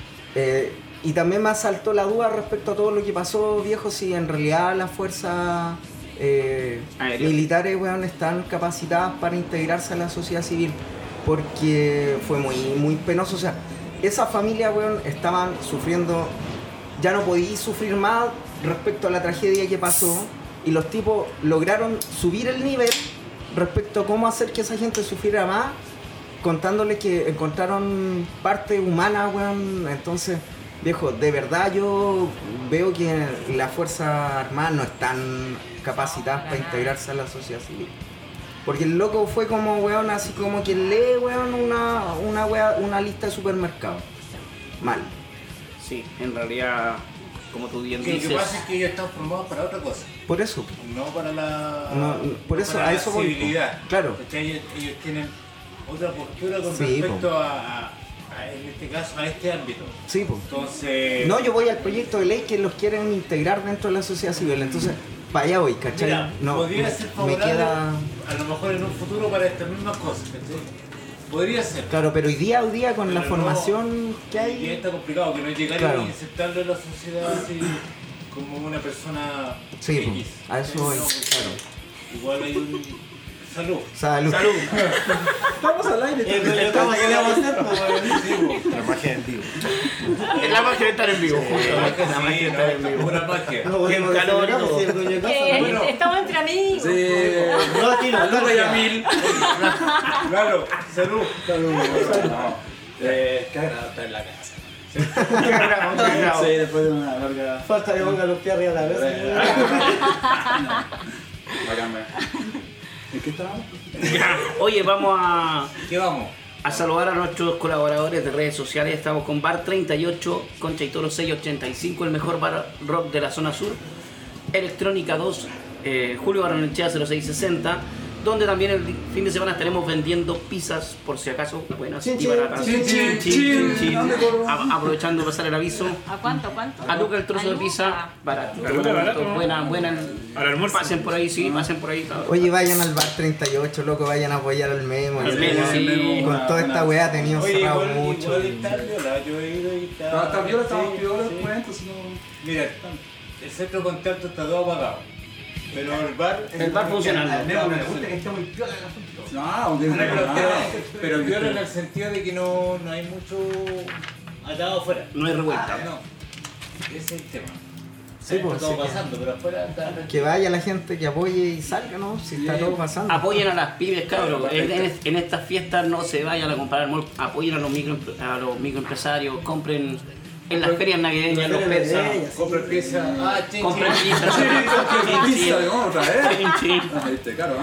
S9: Y también me asaltó la duda respecto a todo lo que pasó, viejo, si en realidad las fuerzas
S3: Aéreas.
S9: militares, weón, están capacitadas para integrarse a la sociedad civil, porque fue muy penoso. O sea, esas familias, weón, estaban sufriendo, ya no podíais sufrir más respecto a la tragedia que pasó, y los tipos lograron subir el nivel respecto a cómo hacer que esa gente sufriera más, contándole que encontraron parte humana, weón. Entonces, viejo, de verdad yo veo que las Fuerzas Armadas no están capacitadas para integrarse a la sociedad civil. Porque el loco fue como, weón, así como quien lee, weón, una lista de supermercados. Mal.
S3: Sí, en realidad, como tú bien
S10: Lo que
S3: dices.
S10: pasa es que ellos están formados para otra cosa,
S9: Por eso.
S10: no para la.
S9: No, por eso,
S10: para
S9: a
S10: la
S9: eso voy, po.
S10: civilidad.
S9: Claro.
S10: ¿Cachai? Ellos tienen otra postura con
S9: Sí,
S10: respecto a, en este caso, a este ámbito.
S9: Sí, pues.
S10: Entonces.
S9: No, yo voy al proyecto de ley que los quieren integrar dentro de la sociedad civil. Entonces, para allá voy, ¿cachai?
S10: Mira,
S9: No,
S10: podría ser
S9: me
S10: favorable
S9: queda...
S10: a lo mejor en un futuro para estas mismas cosas, ¿cachai? Podría ser.
S9: Claro, pero hoy día con la
S10: Pero
S9: formación que
S10: Y
S9: hay...
S10: está complicado, que no llegar
S9: Claro.
S10: y aceptarlo en la sociedad así como una persona
S9: Sí,
S10: X.
S9: pues, a eso voy,
S10: No,
S9: claro.
S10: Igual hay un. Salud.
S9: Salud.
S4: Estamos al aire.
S10: ¿Qué le vamos a hacer?
S8: La magia en vivo.
S3: Es la magia de estar en vivo. La magia de estar en vivo.
S10: Una magia.
S4: No podemos
S3: Qué calor,
S4: decir nada,
S3: no.
S4: si el dueño de casa,
S2: Que
S10: Bueno.
S2: estamos entre amigos.
S4: No, aquí no, no,
S10: Yamil. Claro, salud. Qué agradable estar en la casa.
S4: Sí, después de una larga. Falta que ponga los pies arriba de la mesa.
S10: Bacán,
S4: ¿En qué estábamos?
S3: Oye, vamos
S10: ¿Qué vamos?
S3: a saludar a nuestros colaboradores de redes sociales. Estamos con Bar 38, Concha y Toro 685, el mejor bar rock de la zona sur. Electrónica 2, Julio Barranechea 0660, donde también el fin de semana estaremos vendiendo pizzas, por si acaso, buenas
S4: Chin,
S3: y
S4: chin,
S3: baratas.
S4: chin, chin, chin. ¿Dónde corro?
S3: Aprovechando de pasar el aviso.
S2: ¿A cuánto?
S3: A Luca el trozo de pizza, barato.
S7: A Luca, barato.
S3: Buena.
S7: Al almuerzo.
S3: Pasen por ahí, sí, pasen por ahí. Claro.
S9: Oye, vayan al bar 38, loco, vayan a apoyar al Memo.
S3: Al
S9: que
S3: Memo,
S9: tenía-
S3: sí.
S9: Con toda esta weá ha tenido
S10: Oye,
S9: cerrado
S10: igual,
S9: mucho.
S10: igual está viola, yo he ido y está.
S4: Pero hasta viola estamos
S10: Sí,
S4: piola
S10: sí.
S4: después, entonces no.
S10: Mira, el centro de contacto está todo apagado. Pero el bar.
S3: El bar funcionando.
S4: Al Memo le gusta que esté muy piola el asunto. No,
S10: Pero viola en el sentido de que no hay mucho atado afuera.
S3: No hay revuelta.
S10: No, ese es el tema.
S4: Sí,
S10: está
S4: pues,
S10: todo
S4: sí,
S10: pasando, pero afuera está...
S9: Que vaya la gente, que apoye y salga, ¿no? Si está todo pasando.
S3: Apoyen a las pymes, cabros. En estas fiestas no se vayan a comprar almuerzo. Apoyen a los microempresarios. Compren en las ferias navideñas los pizzas.
S10: Compra pizza. Ah, chin,
S3: Compren
S10: chin.
S3: pizza.
S5: Pizza, ¿cómo otra vez?
S3: Chin, chin.
S5: Ah, viste, caro,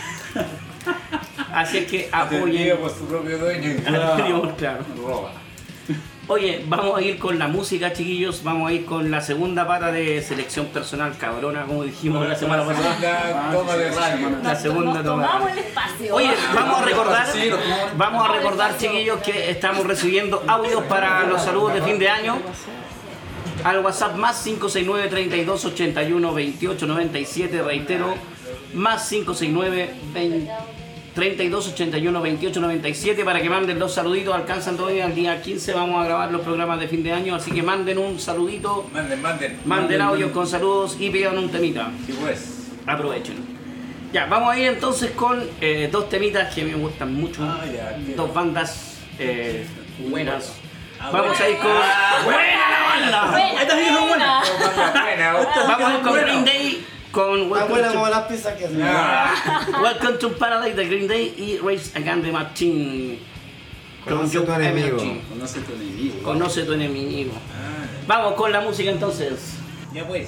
S3: Así es que
S10: Atendido
S3: apoyen.
S10: por su propio dueño.
S3: Atendido, claro.
S10: Roba.
S3: Oye, vamos a ir con la música, chiquillos. Vamos a ir con la segunda pata de selección personal cabrona, como dijimos la semana pasada.
S10: La toma de radio.
S3: La segunda
S2: Nos
S3: toma.
S2: tomamos el espacio.
S3: Oye, vamos
S5: Sí, lo tomamos.
S3: a recordar, chiquillos, que estamos recibiendo audios para los saludos de fin de año. Al WhatsApp más 569 32 81 28 97, reitero, más 569 32 81 28 97 para que manden los saluditos. Alcanzan todavía al día 15, vamos a grabar los programas de fin de año, así que manden un saludito, manden audios con saludos y pidan un temita.
S10: Sí, pues.
S3: Aprovechen. Ya, vamos a ir entonces con dos temitas que me gustan mucho, dos bandas buenas. Vamos a ir con... ¡Buena la banda! Vamos a ir con Green Day, con
S4: Tan buena como las pizzas que hacen.
S3: Welcome to Paradise de Green Day y Rage Against the Machine.
S9: Conoce tu enemigo.
S5: Conoce tu enemigo.
S3: Conoce tu enemigo. Vamos con la música entonces.
S10: Ya pues.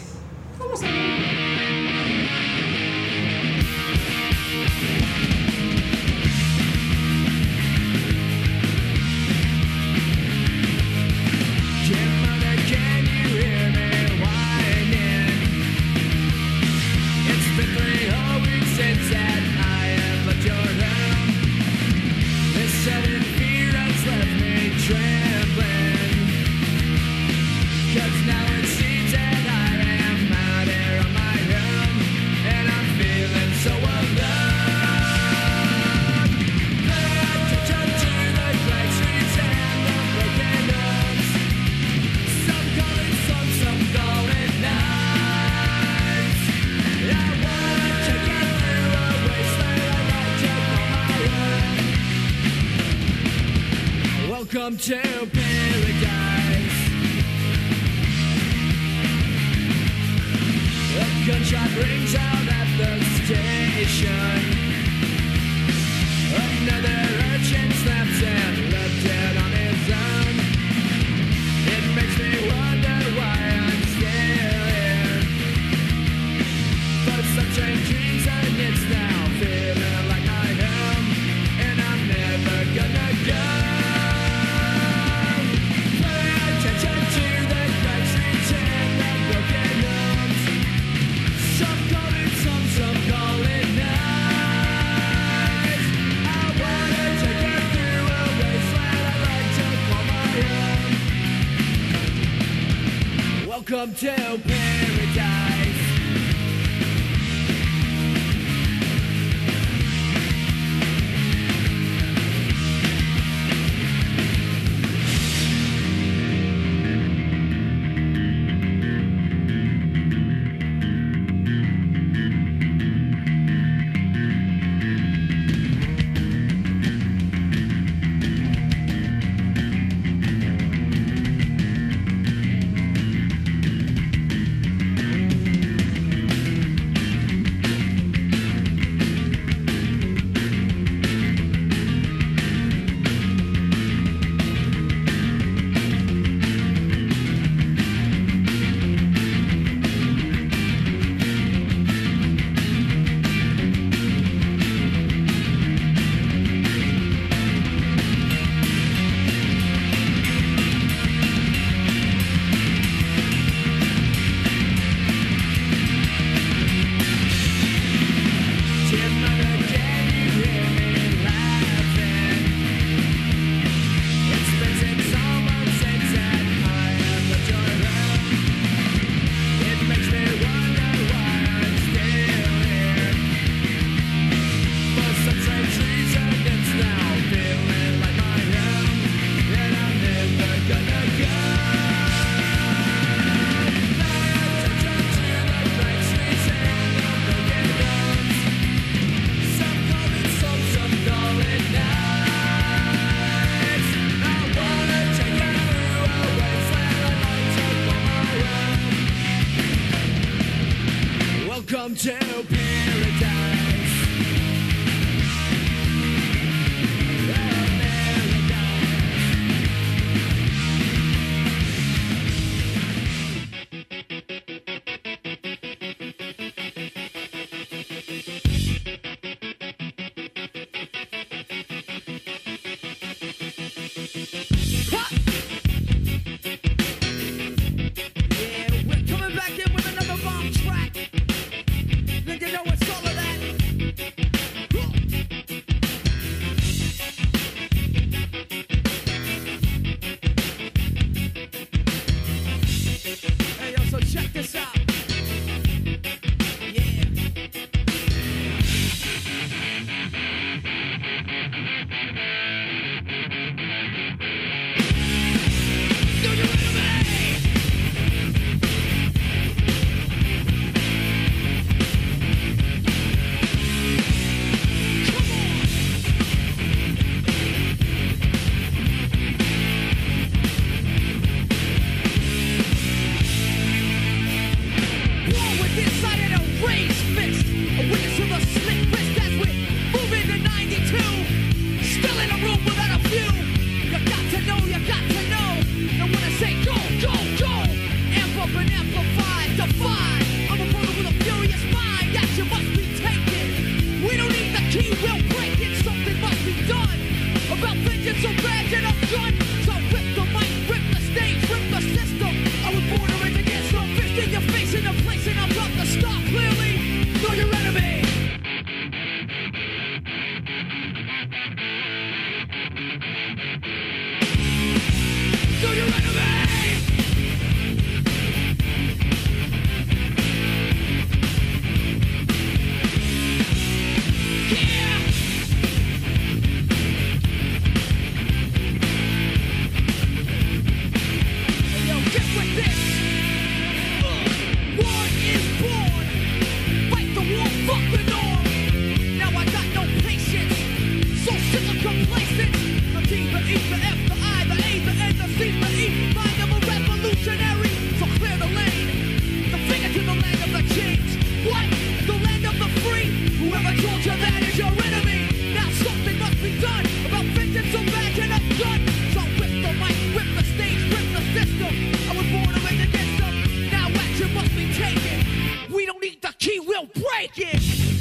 S11: Welcome to paradise. A gunshot rings out at the station. Another urchin snaps and left dead on his own. It makes me wonder why I'm still here. But some strange dreams and it's now feeling like my home, and I'm never gonna go. Welcome to paradise. room without a view. You got to know, you got to know. And when I say go, go, go, amp up and amplify, defy. I'm a brother with a furious mind. Action must be taken. We don't need the key, we'll break it. Something must be done. About vengeance, so bad and I'm done. So rip the mic, rip the stage, rip the system. I was born to rage against some fist in your face in a place, and I'm about to stop clearly. Know your enemy. Know your enemy. Yeah. Yo, get with this. War is born. Fight the war, fuck the norm. Now I got no patience. So sick of complacent. The T, the E, the F, the I, the A, the N, the C, the E. Mind of a revolutionary. So clear the lane. The finger to the land of the change. What? The land of the free. Whoever told you that is your enemy. Now something must be done about vengeance, so bad and a gun. So rip the mic, rip the stage, rip the system. I was born to rage against them. Now action must be taken. We don't need the key, we'll break it.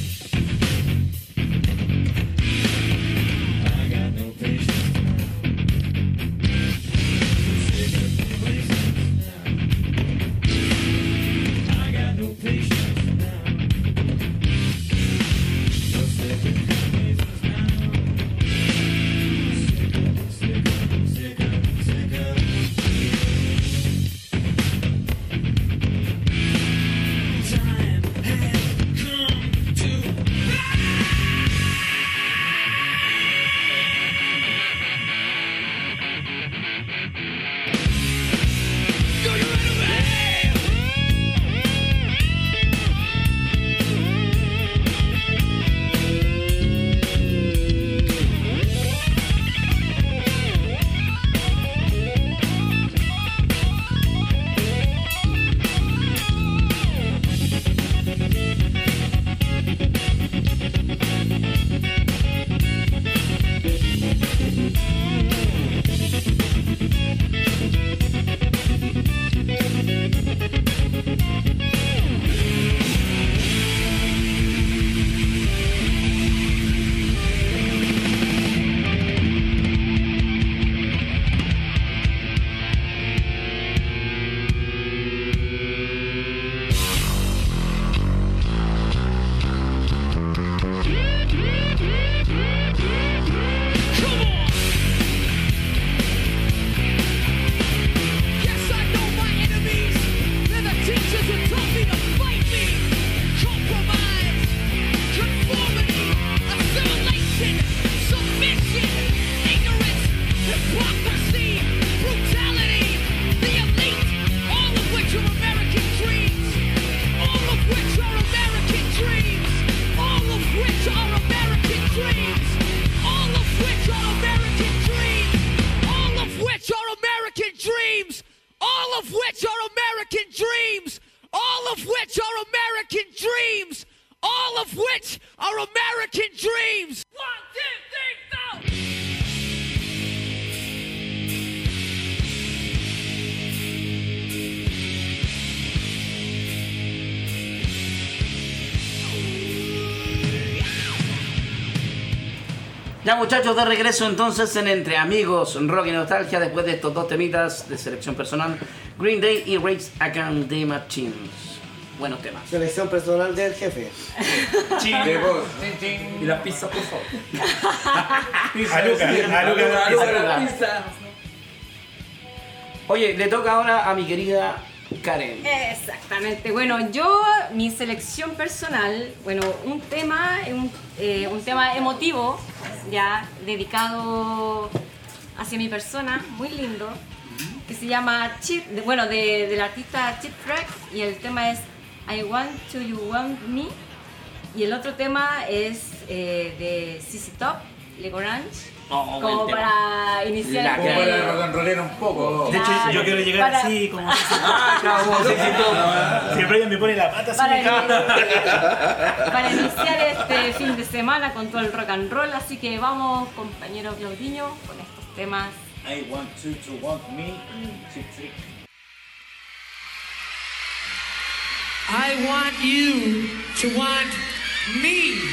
S3: Ya muchachos, de regreso entonces en Entre Amigos, Rock y Nostalgia, después de estos dos temitas de selección personal, Green Day y Rage Against the Machine. Buenos temas.
S4: Selección personal del jefe.
S5: Y la pizza, por favor.
S7: A Lucas.
S3: Oye, le toca ahora a mi querida Karen.
S2: Exactamente. Bueno, mi selección personal, un tema emotivo, ya dedicado hacia mi persona, muy lindo, que se llama del artista Cheap Trick, y el tema es I Want to You Want Me, y el otro tema es de ZZ Top Le Grange.
S3: Oh, buen
S2: Como
S3: tema.
S2: para iniciar
S10: Como para rock and rollera un poco.
S7: De hecho,
S2: Claro.
S7: yo quiero llegar
S2: Para-
S7: así, como
S3: Claro,
S7: siempre ella me pone la pata así.
S2: para iniciar este fin de semana con todo el rock and roll, así que vamos, compañero Claudinho, con estos temas.
S10: I want you to want me. Sí, sí.
S11: I want you to want me.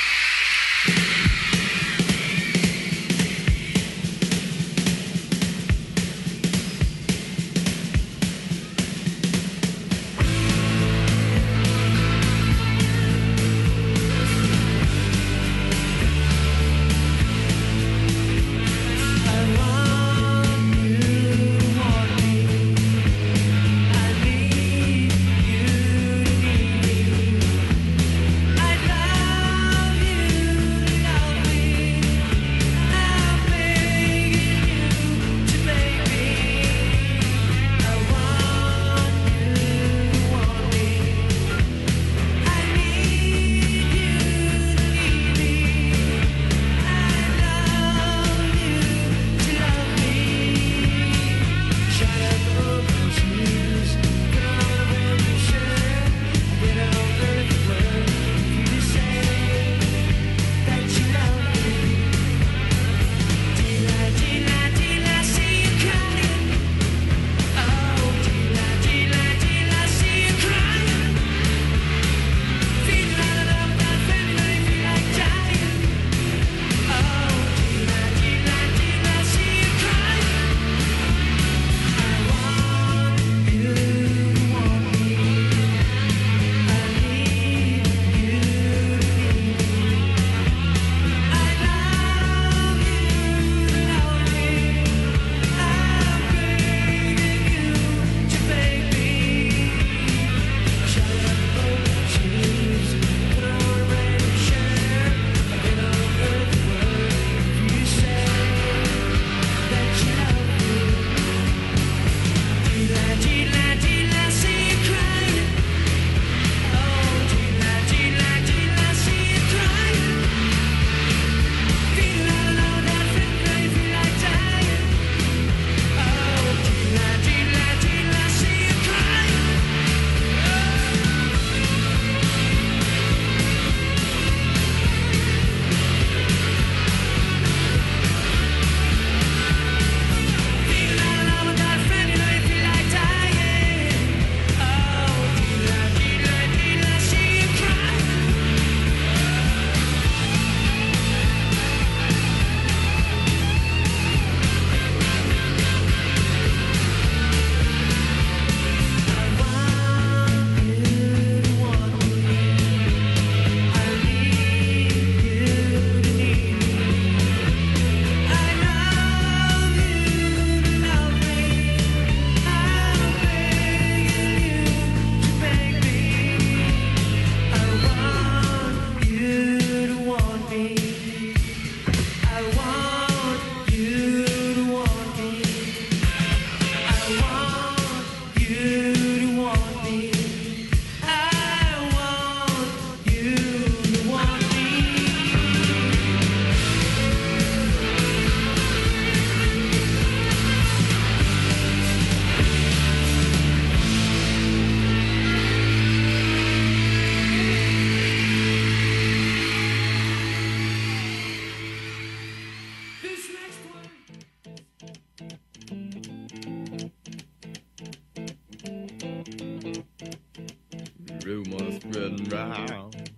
S12: Rumors spreading round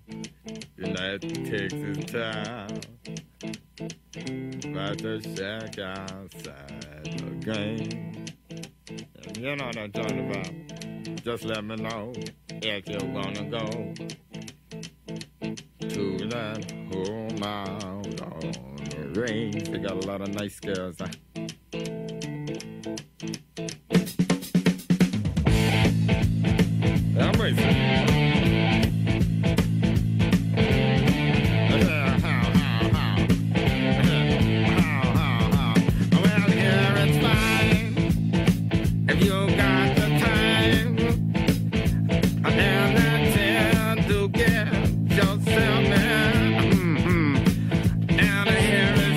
S12: United Texas town about the shack outside the game. And you know what I'm talking about. Just let me know if you wanna go to that home out on the range. They got a lot of nice girls. I'm racing. Yourself, man. And here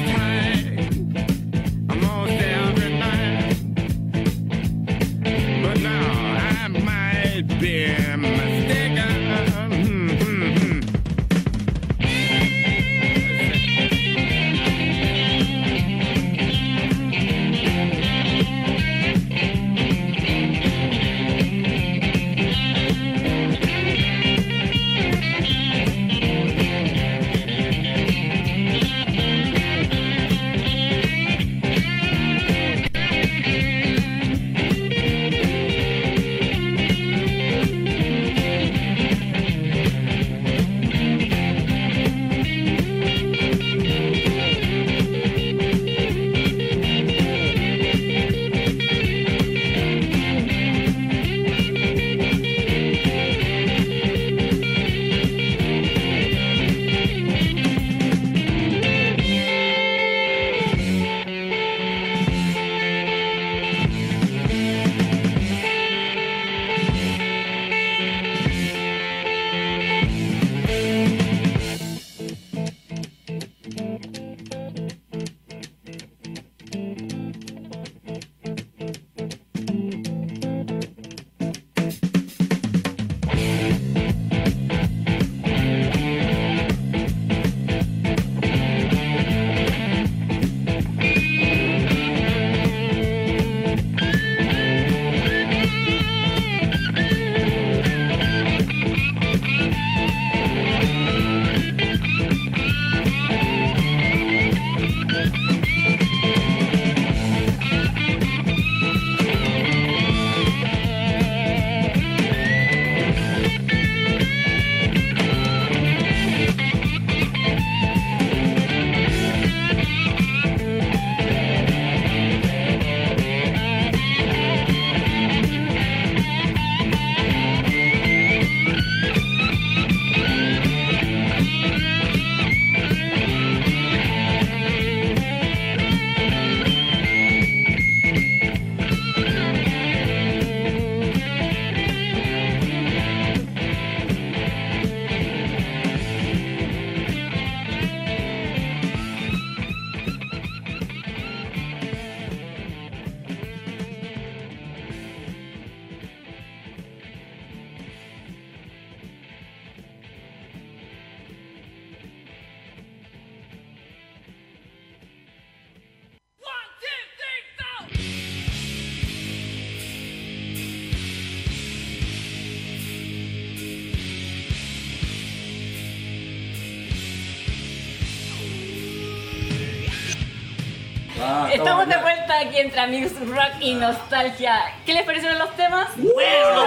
S2: Estamos de vuelta aquí entre amigos rock y nostalgia. ¿Qué les parecieron los temas?
S3: Bueno.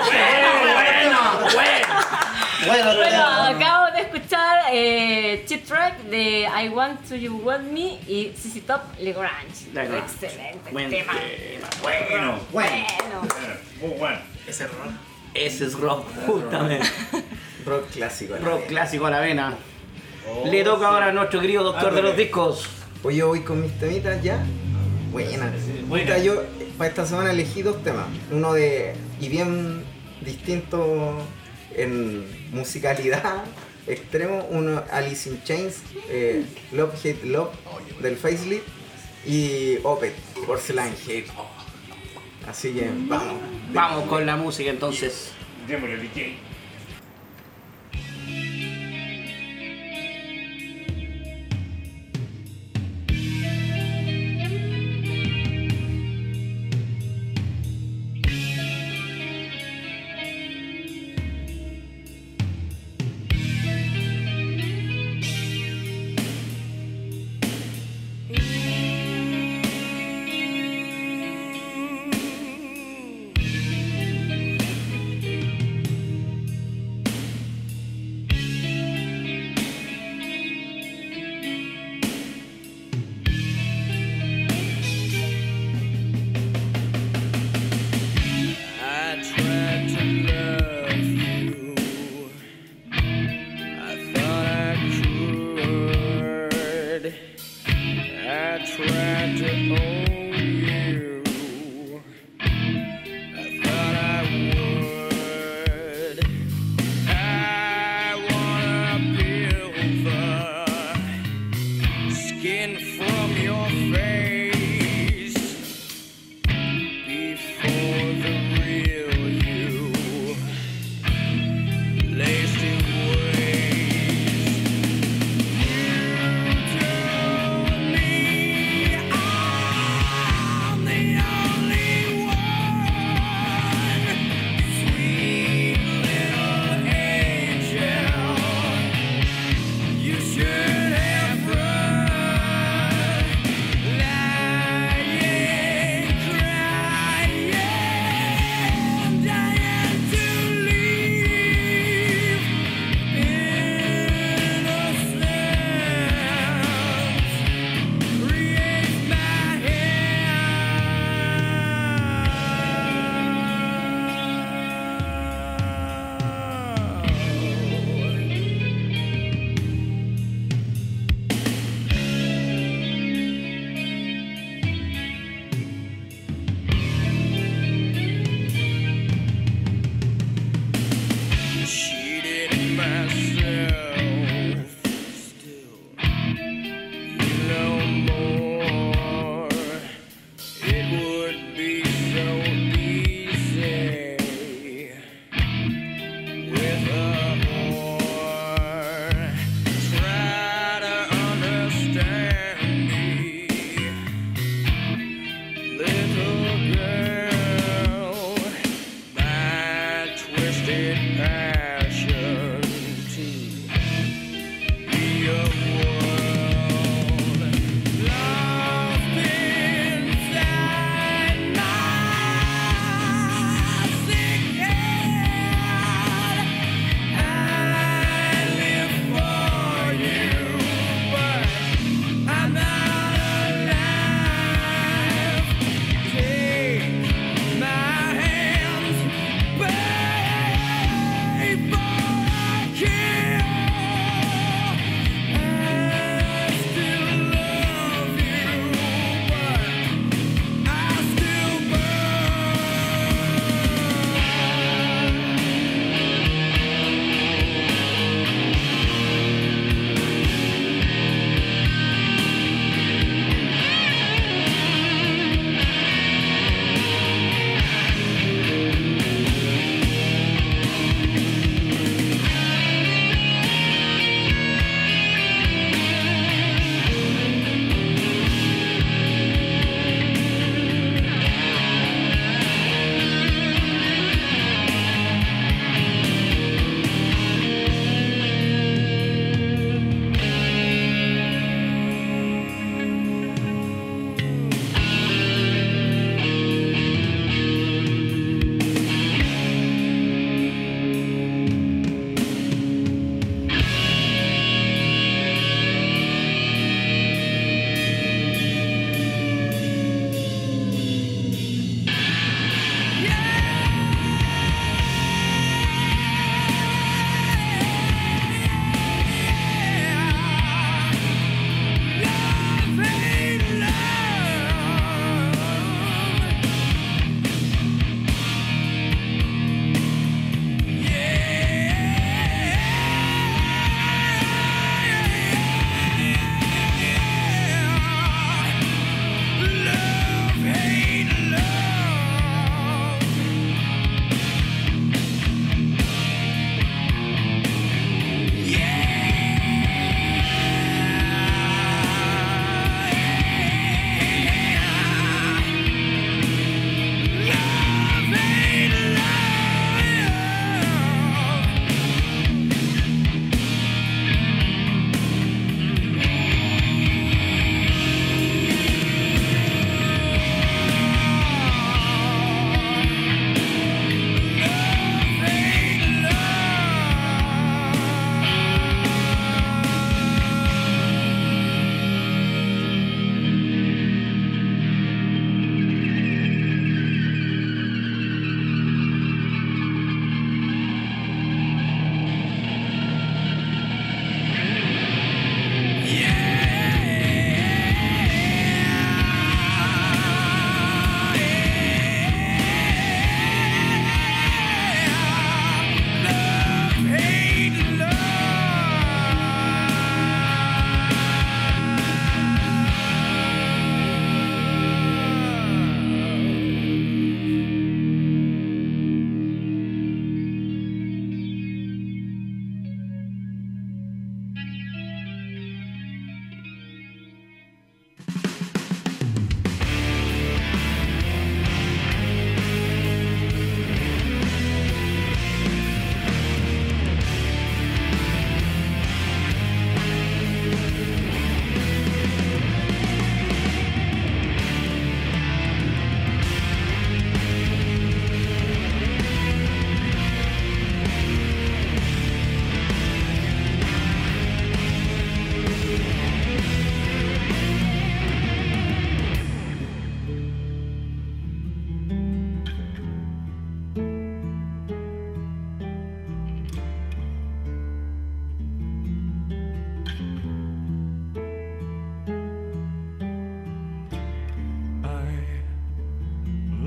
S2: Bueno, acabo de escuchar Cheap Track de I Want to You Want Me y CC Top Le Grange. Excelente
S3: Buen
S2: tema.
S10: Bueno. Muy bueno.
S3: Ese es rock, justamente.
S9: Rock clásico. a la
S3: Rock
S9: vez.
S3: clásico a la vena. Le toca ahora a nuestro querido doctor de los discos.
S9: Oye, voy con mis temitas ya. Buena. Puta, yo para esta semana elegí dos temas. Uno y bien distinto en musicalidad extremo. Uno Alice in Chains, Love Hate Love del Facelift y Opeth, Porcelain Hate. Así que vamos.
S3: Vamos con la música entonces.
S10: Démosle DJ.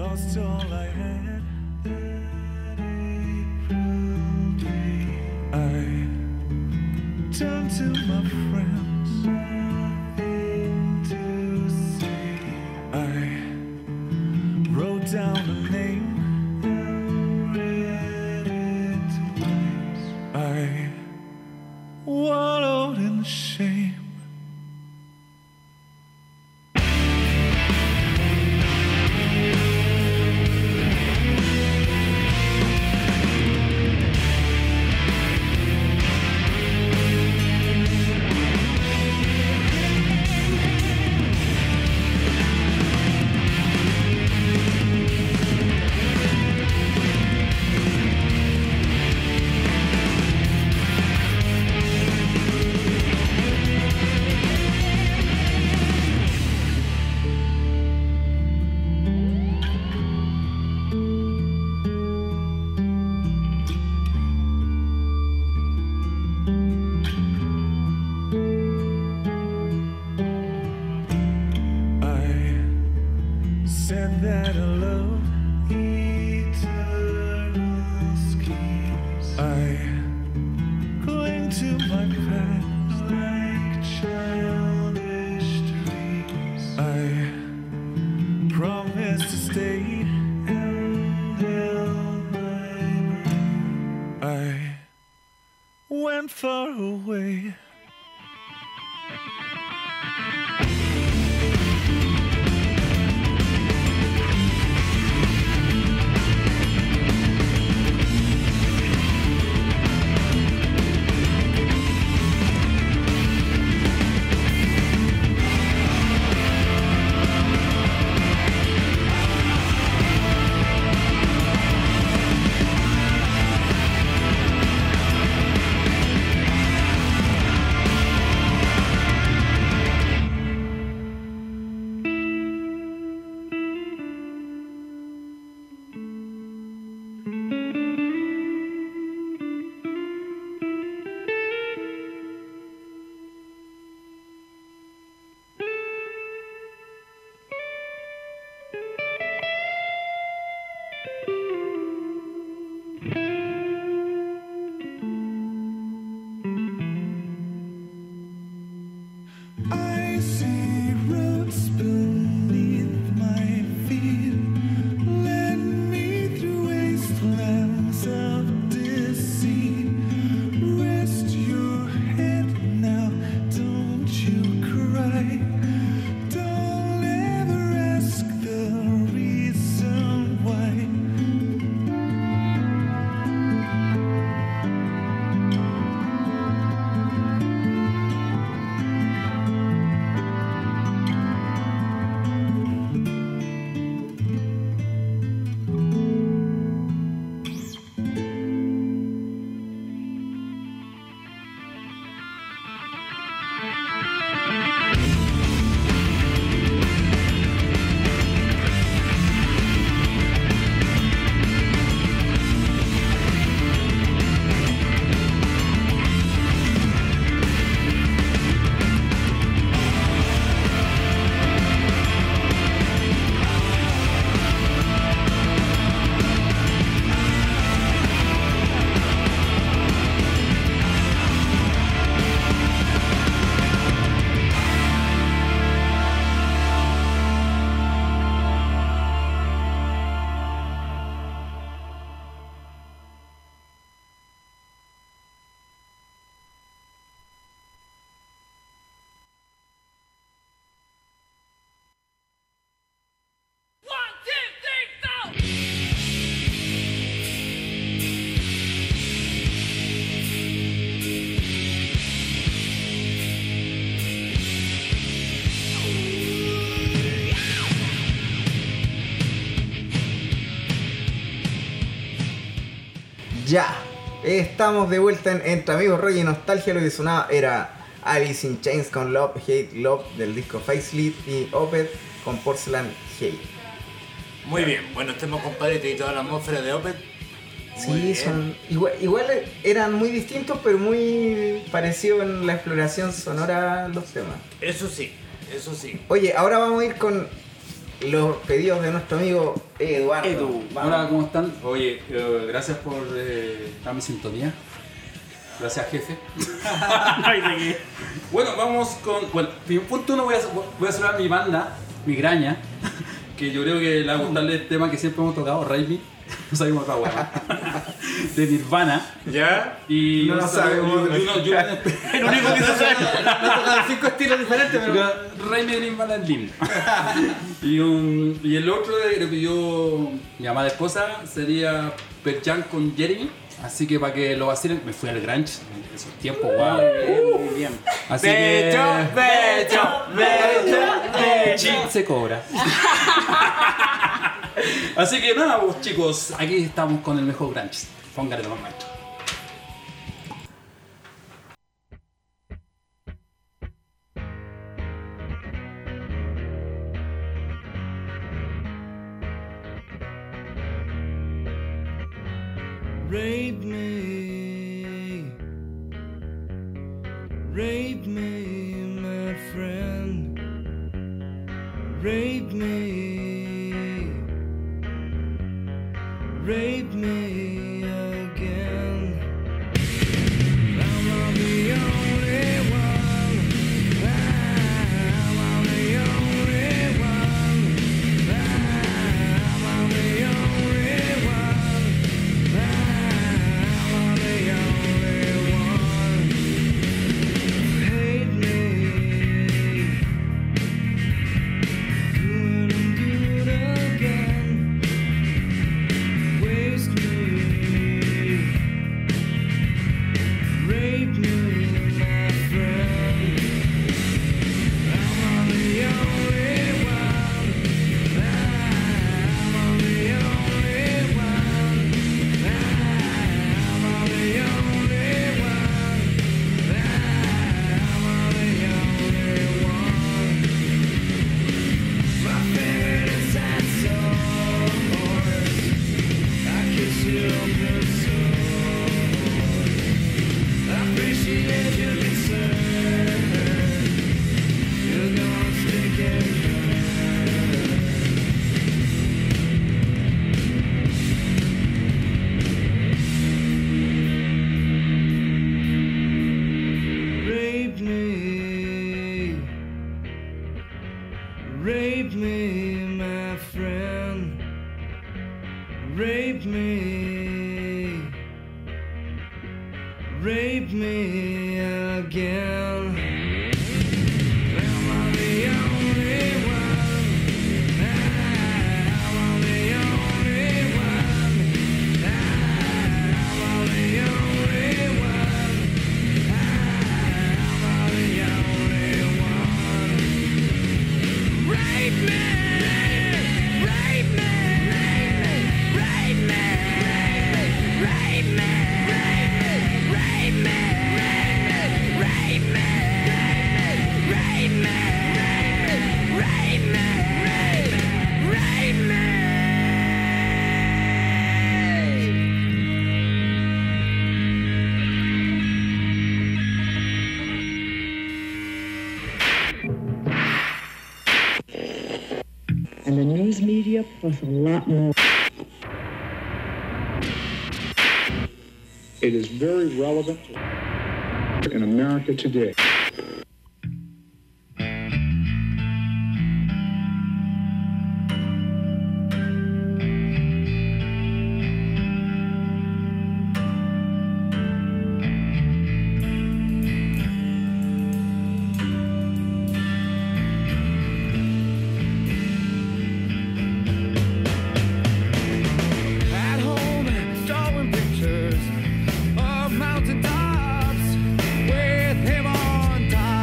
S11: lost all I had. I turned to my friends. I wrote down a name. I wallowed in shame. Said that I love eternal schemes. I cling to my past like childish dreams. I promise to stay and held my breath. I went far away. I see roots beneath my feet, led me through wastelands of deceit. Rest your head now, don't you cry. Don't ever ask the reason why.
S9: Ya, estamos de vuelta en Entre Amigos, Rock y Nostalgia. Lo que sonaba era Alice in Chains con Love, Hate, Love del disco Facelift y Opeth con Porcelain Hate.
S10: Muy bien, bueno, estemos compadres y toda la atmósfera de Opeth.
S9: Sí, son igual eran muy distintos, pero muy parecidos en la exploración sonora los temas.
S10: Eso sí, eso sí.
S9: Oye, ahora vamos a ir con los pedidos de nuestro amigo Eduardo.
S3: Edu.
S9: Vamos.
S5: Hola, ¿cómo están? Oye, gracias por dar mi sintonía. Gracias, jefe.
S7: Ay, ¿de qué?
S5: Bueno, vamos con... Bueno, punto uno voy a saludar a mi banda, Migraña, que yo creo que le va a gustarle el tema que siempre hemos tocado, Raimi. No sabemos otra hueá. De Nirvana.
S7: ¿Ya?
S5: Y
S9: No lo sabemos.
S7: El único que se sabe.
S4: Nos tocan 5 estilos diferentes, pero.
S5: Raimi de Nirvana es lindo. Y el otro que pidió mi amada esposa sería Pearl Jam con Jeremy. Así que para que lo vacilen, me fui al grunge en esos tiempos, wow.
S7: Muy bien.
S5: Así que... Chip se cobra. Así que nada, pues, chicos, aquí estamos con el mejor grunge. Póngale nomás, maestro.
S11: Rape me, my friend. Rape me again. I'm not the only one. I'm not the only one. I'm not the only one. I'm the only one. Hate me, good and good again. Waste me, rape me, my friend. I'm the only one. I'm the only one. I'm the only one. I'm the only one. My favorite is that horse. I kiss you open soul. I appreciate your concern. You're gonna stick and rape me, my friend. Rape me again. Am I the only one? Am I the only one? Am I the only one? Am I the only one? Rape me! Rape me! Rape me! Rape me! Rape me! Rape me! Rape me! Rape me! Rape me!
S13: And the news media plus a lot more.
S14: It is very relevant in America today.
S11: At home, drawing pictures of mountain tops with him on top.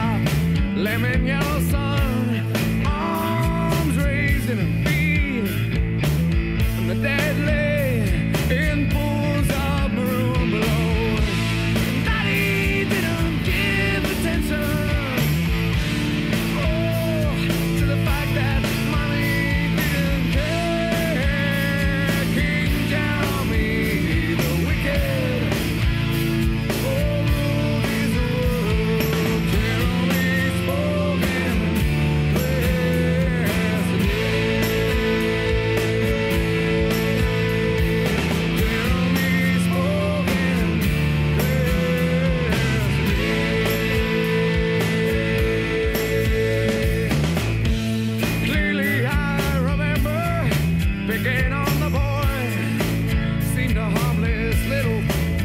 S11: picking on the boy seemed a harmless little.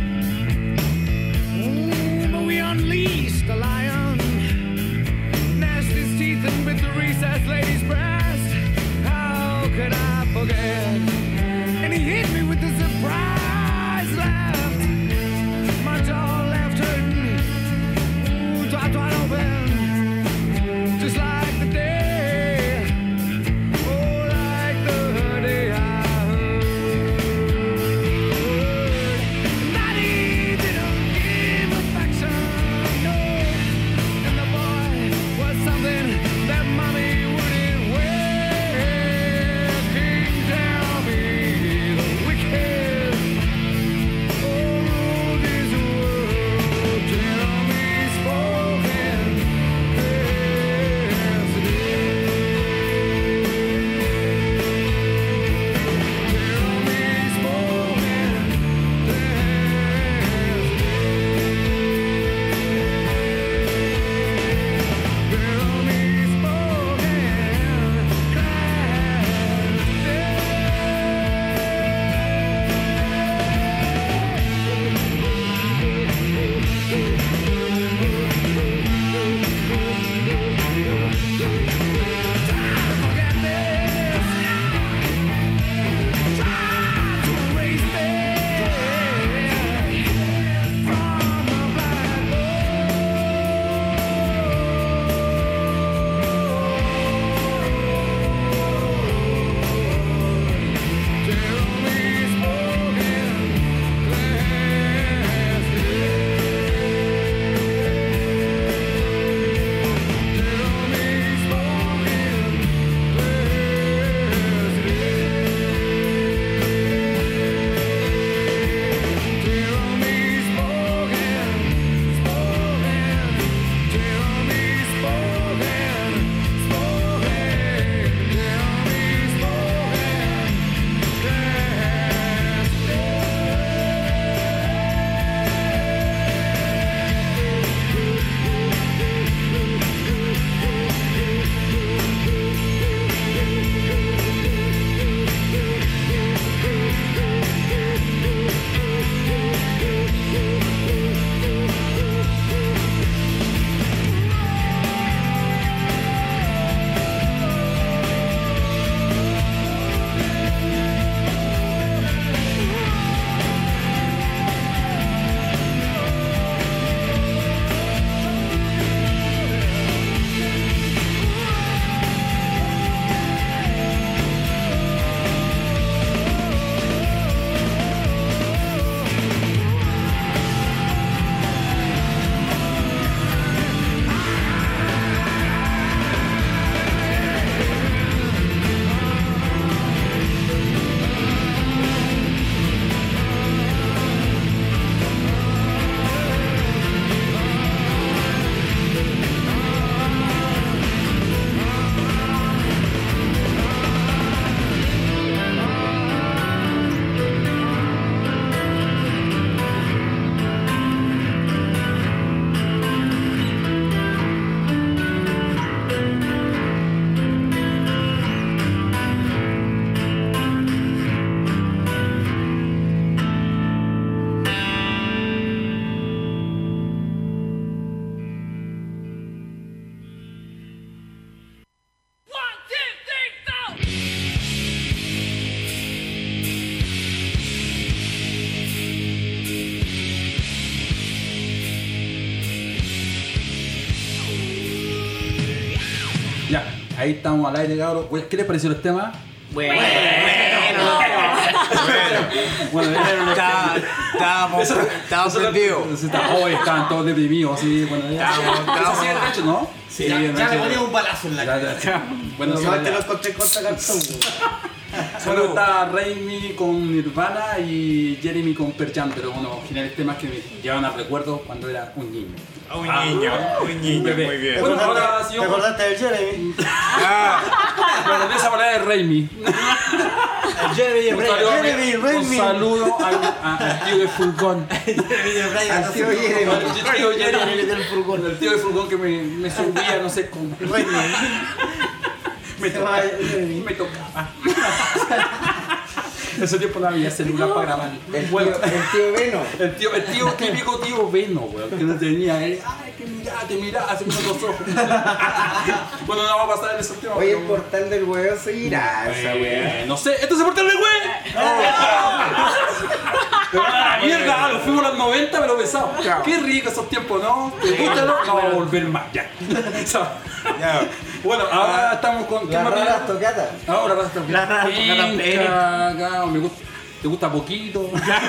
S11: But we unleashed the lion, gnashed his teeth and bit the recessed lady's breast. How could I forget? And he hit me with the surprise laugh. My jaw left hurting, wide open, just like the day, oh, like the day I heard that he didn't give affection, no, and the boy was something that mommy wouldn't wear. King, tell me the wicked, oh, this world, tell me spoken.
S5: Ya, ahí estamos al aire, cabros. Oye, ¿qué les pareció el tema?
S3: Bueno,
S5: estábamos prendidos. Hoy estaban todos deprimidos, sí. Bueno, ya. Sí, de hecho, ¿no?
S4: Sí, ya le ponía un balazo en la cara.
S5: Bueno,
S4: te lo encontré contra cartón.
S5: Solo está Raimi con Nirvana y Jeremy con Pearl Jam, pero bueno, geniales temas que me llevan a recuerdos cuando era un niño.
S10: Un niño,
S5: bebé.
S10: muy bien.
S5: Bueno, ahora
S4: ¿Te acordaste del Jeremy?
S5: Bueno, de esa manera de Raimi.
S4: El Jeremy,
S5: Un saludo al tío de Fulgón.
S4: Al tío Jeremy.
S5: El tío de Fulgón que me subía, no sé cómo. Me tocaba. ese tiempo no había celular para grabar.
S9: El tío Veno.
S5: El típico tío Veno, weón, que no tenía. Ay, que mirá, hace unos dos ojos. Bueno, no va a pasar en esos temas.
S9: Oye, el portal del huevo seguirá esa weá.
S5: No sé, esto es el portal del huevo. La mierda, lo fuimos a los 90, pero pesado. Qué rico esos tiempos, ¿no? ¿Te gusta, no? No va a volver más, ya. Bueno, ahora estamos con...
S9: Las raras tocadas.
S5: Ahora raras tocadas.
S3: Las raras tocadas,
S5: Me gusta. ¿Te gusta poquito?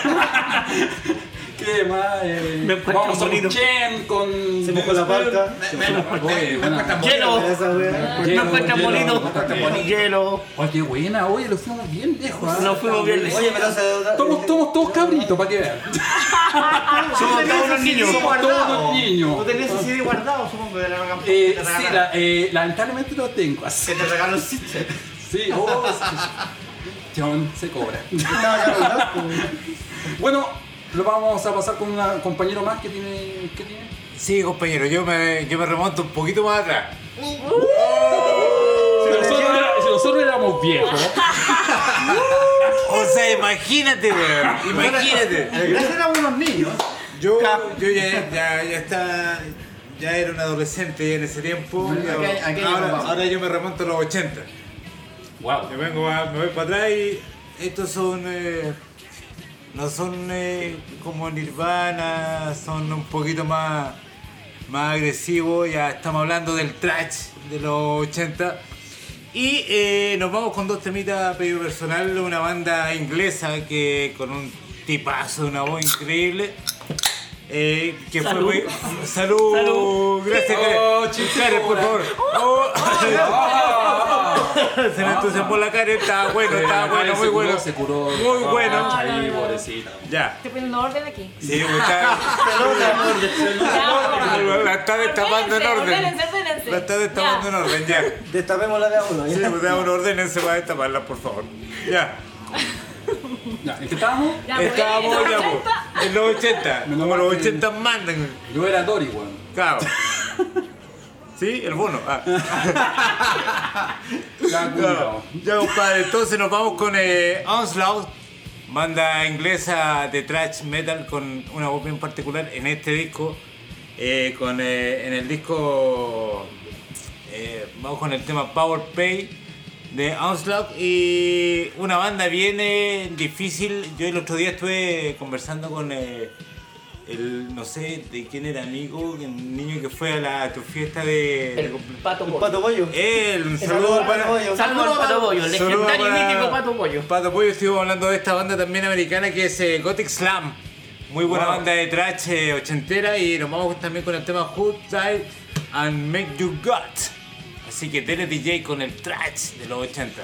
S5: ¿Qué más? Vamos a un Chen con...
S4: Se mojó la palca.
S10: Me encuentran
S3: Hielo.
S10: bonito.
S3: Me encuentran bonito. Hielo.
S5: Oye, qué buena, oye, lo fuimos bien lejos.
S3: Nos fuimos bien lejos.
S4: Oye, me lo hace
S5: Somos todos cabritos, para que vean.
S3: Somos todos unos niños.
S5: Somos todos unos niños.
S10: Tú tenías ese CD guardado, supongo, de la Rock and Pop.
S5: Sí, lamentablemente lo tengo. Así.
S10: Que te regaló Sister.
S5: Sí, John se cobra. Bueno, lo vamos a pasar con un compañero más que tiene. ¿Qué tiene?
S15: Sí, compañero, yo me remonto un poquito más atrás.
S5: Si nosotros éramos viejos.
S15: O sea, imagínate, weón. Imagínate.
S10: Gracias éramos unos niños.
S15: Yo ya estaba. Ya era un adolescente en ese tiempo. Ahora yo me remonto a los 80.
S5: Wow.
S15: Me voy para atrás y estos son. No son como Nirvana, son un poquito más agresivos. Ya estamos hablando del thrash de los 80. Y nos vamos con dos temitas a pedido personal. Una banda inglesa que con un tipazo, una voz increíble. Que
S3: Salud.
S15: fue muy... Salud. Gracias, Karen, por favor. Se me entusiasmó la cara, estaba bueno, muy bueno.
S5: Se curó.
S15: Muy bueno.
S5: Ahí, pobrecita.
S15: Ya.
S2: Estoy poniendo orden aquí.
S15: Sí, está... La está destapando en orden.
S2: Ordénense.
S15: La está destapando en orden, ya.
S4: Destapémosla de a uno.
S15: Sí, pues de uno, ordénense para destaparla, por favor. Ya.
S5: Ya, ¿en qué estábamos?
S15: Estábamos ya, pues, en los 80. Como los 80 mandan.
S5: Yo era Dory, weón.
S15: Claro. ¿Sí? El bono. Ya, compadre. Entonces nos vamos con Onslaught, banda inglesa de thrash metal con una voz bien particular en este disco. En el disco vamos con el tema Power Pay de Onslaught, y una banda bien difícil. Yo el otro día estuve conversando con no sé de quién era amigo, el niño que fue a tu fiesta de...
S3: El Pato Pollo.
S4: Pato Pollo.
S15: Un saludo
S4: al Pato Pollo.
S3: Saludos al Pato Pollo, legendario y mítico Pato Pollo.
S15: Pato Pollo. Estuvimos hablando de esta banda también americana que es Gothic Slam. Muy buena banda de thrash ochentera, y nos vamos también con el tema Who Died and Make You Got. Así que Tele DJ con el thrash de los 80.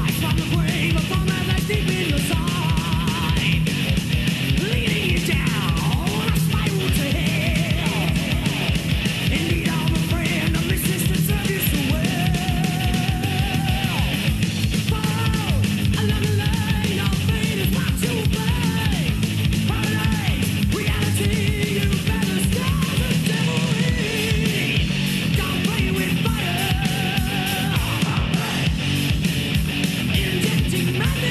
S11: Injecting madness.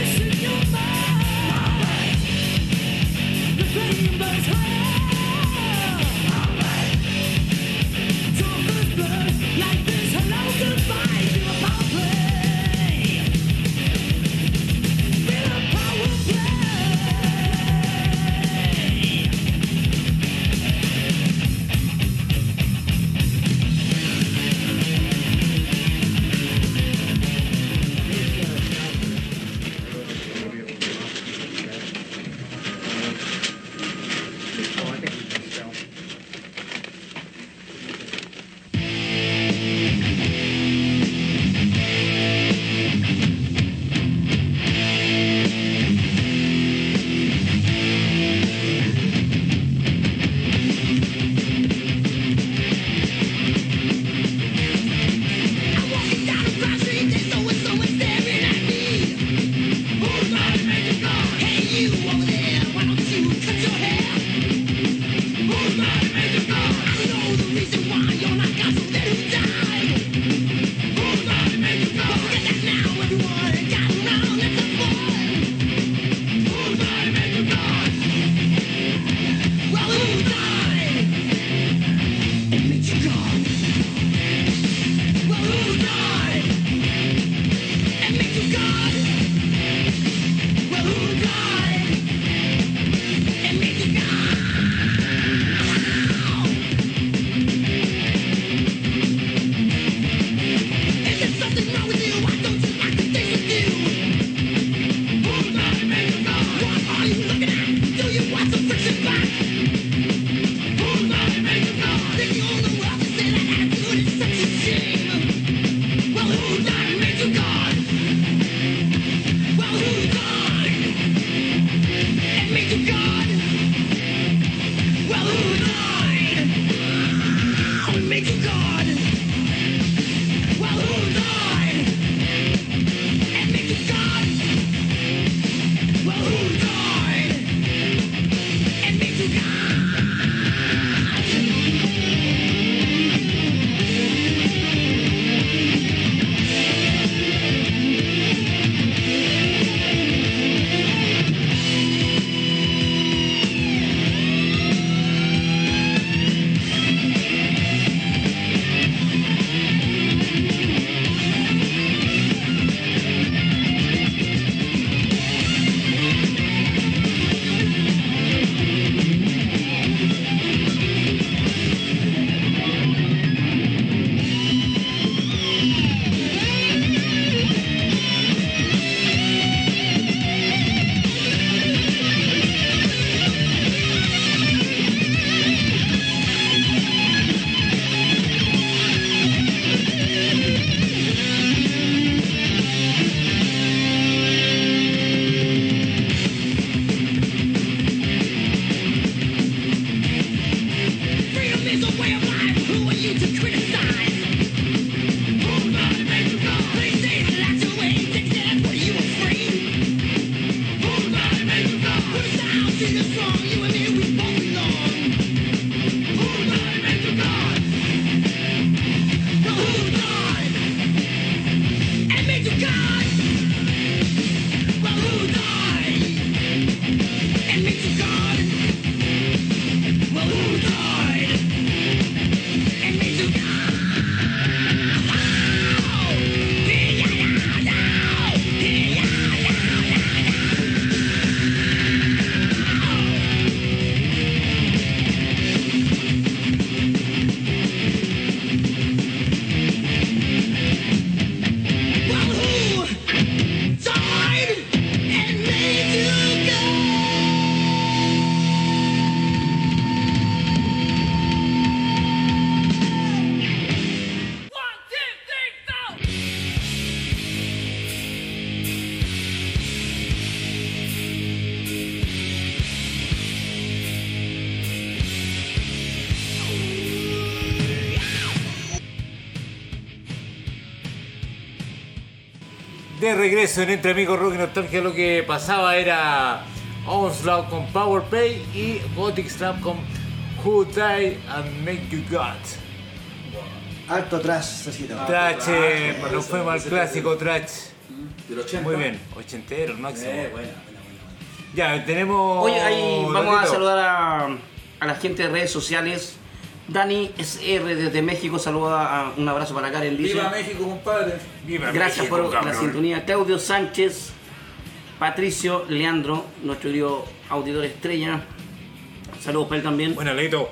S15: De regreso en Entre Amigos Rock y Nostalgia, lo que pasaba era Onslaught con Power Play y Gothic Slam con Who Died and Make You God.
S4: Alto trash, Sergito.
S15: Trash, nos fuimos al clásico trash.
S5: Del 80.
S15: Muy bien, ochentero, el máximo.
S5: Buena.
S15: Ya, tenemos...
S3: Oye, ahí vamos a
S15: Lotito.
S3: saludar a la gente de redes sociales. Dani SR desde México saluda, un abrazo para Karen, dice.
S5: ¡Viva México, compadre!
S15: Viva
S3: Gracias
S15: México,
S3: por la
S15: cabrón.
S3: sintonía. Claudio Sánchez, Patricio Leandro, nuestro querido auditor estrella. Saludos para él también.
S15: Buena, Leito.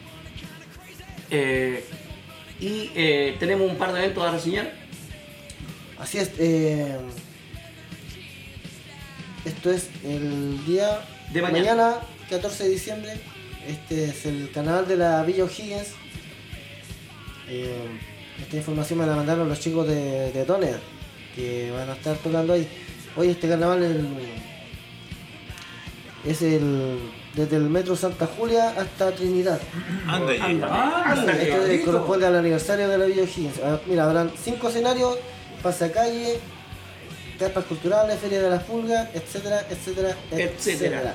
S3: Tenemos un par de eventos a reseñar.
S4: Así es. Esto es el día
S3: De mañana.
S4: 14 de diciembre. Este es el canal de la Villa O'Higgins. Esta información me la mandaron los chicos de Toner, que van a estar tocando ahí. Hoy este carnaval es desde el metro Santa Julia hasta Trinidad. Esto corresponde al aniversario de la Villa O'Higgins. Mira, habrán 5 escenarios: pasacalle, carpas culturales, feria de las pulgas, etcétera, etcétera, etcétera.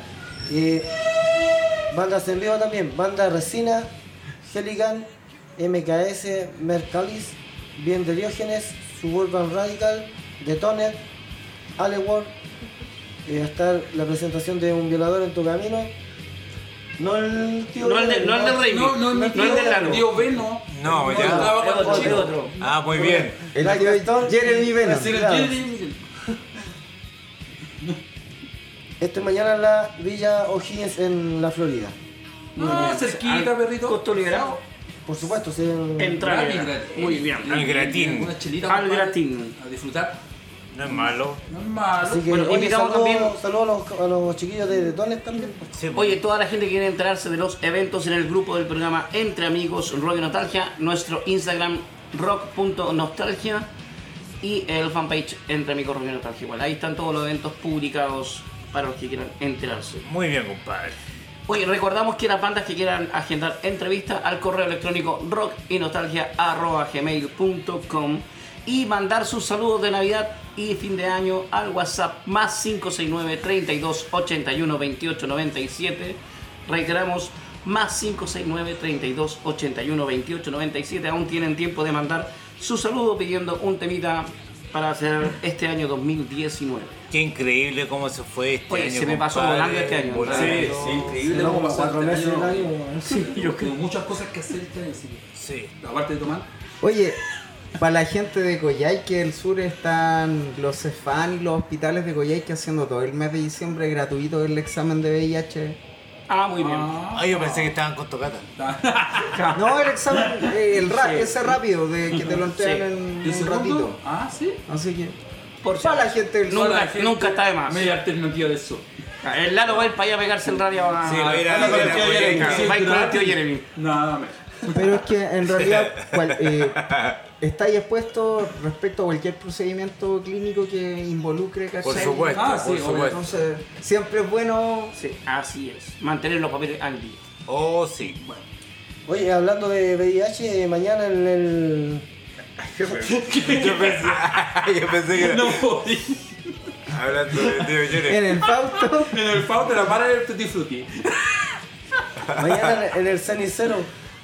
S4: Bandas en vivo también: Banda Resina, Heligan, MKS, Mercalis, Bien de Diógenes, Suburban Radical, Detoner, Aleworld. Va a estar la presentación de Un Violador en tu Camino. No el tío.
S3: No el de Rey.
S5: No,
S3: el de Lalo.
S5: Tío Veno.
S15: No, ya.
S5: Estaba con el chico.
S3: Otro.
S15: Ah, muy bien.
S4: El actor
S9: Jeremy Venom.
S4: Este mañana en la Villa O'Higgins en la Florida.
S5: Cerquita, perrito.
S3: Costo liberado.
S4: Por supuesto, sí.
S3: Entra. Muy bien.
S15: Al gratín.
S5: Una chelita.
S3: Al
S5: compadre,
S3: gratín.
S5: A disfrutar.
S15: No es malo.
S5: No es malo.
S4: Así que
S3: Bueno,
S4: oye,
S3: invitamos también.
S4: saludos a los chiquillos de Detones también.
S15: Sí, pues.
S3: Oye, toda la gente que quiere enterarse de los eventos en el grupo del programa Entre Amigos Rock y Nostalgia, nuestro Instagram rock.nostalgia y el fanpage Entre Amigos Rock y Nostalgia. Igual, ahí están todos los eventos publicados para los que quieran enterarse.
S15: Muy bien, compadre.
S3: Oye, recordamos que las bandas que quieran agendar entrevistas al correo electrónico rockynostalgia@gmail.com y mandar sus saludos de Navidad y fin de año al WhatsApp más 569 32 81 28 97. Reiteramos, más 569 32 81 28 97. Aún tienen tiempo de mandar su saludo pidiendo un temita para hacer este año 2019.
S15: Qué increíble cómo se fue este
S3: Oye,
S15: año.
S3: se me pasó
S15: compadre.
S3: volando este año.
S15: Volando.
S5: Sí, increíble cómo pasó
S4: 4
S5: este
S4: meses del
S5: año.
S4: año.
S3: Sí, yo creo.
S5: Tengo muchas cosas que hacer este año, sí.
S15: Sí.
S5: Aparte de tomar.
S9: Oye, para la gente de Coyhaique del sur están los CEFAN y los hospitales de Coyhaique haciendo todo el mes de diciembre gratuito el examen de VIH.
S3: Ah, muy bien.
S15: Ay, yo pensé que estaban con tocata.
S9: No, el examen, ese rápido, de que te lo entregan
S3: Sí.
S9: en
S5: ¿Y el
S9: un
S5: segundo?
S9: ratito.
S5: Ah, sí.
S9: Así que,
S3: Por
S9: para la gente del sur.
S3: Nunca,
S5: La gente-
S3: nunca está de más.
S5: Media alternativa de eso.
S3: El Lalo va a ir para allá a pegarse el radio a...
S15: Sí, va a ir a
S3: con
S15: la
S3: el
S15: Jeremy.
S3: tío Jeremy. Va a ir con el tío Jeremy.
S5: Nada más.
S9: Pero es que en realidad estáis expuestos respecto a cualquier procedimiento clínico que involucre, ¿cachai?
S15: Por supuesto,
S5: Ah, sí,
S15: por supuesto.
S9: Entonces, siempre es bueno.
S3: Sí, así es. Mantener los papeles al día.
S15: Oh, sí.
S4: Oye, hablando de VIH, mañana en el.
S15: Yo pensé que era...
S5: No podí.
S15: Hablando de tío Jeremy.
S9: En el Fausto.
S5: En el FAO te la para el Tutti Frutti.
S4: Mañana en el Cenicero.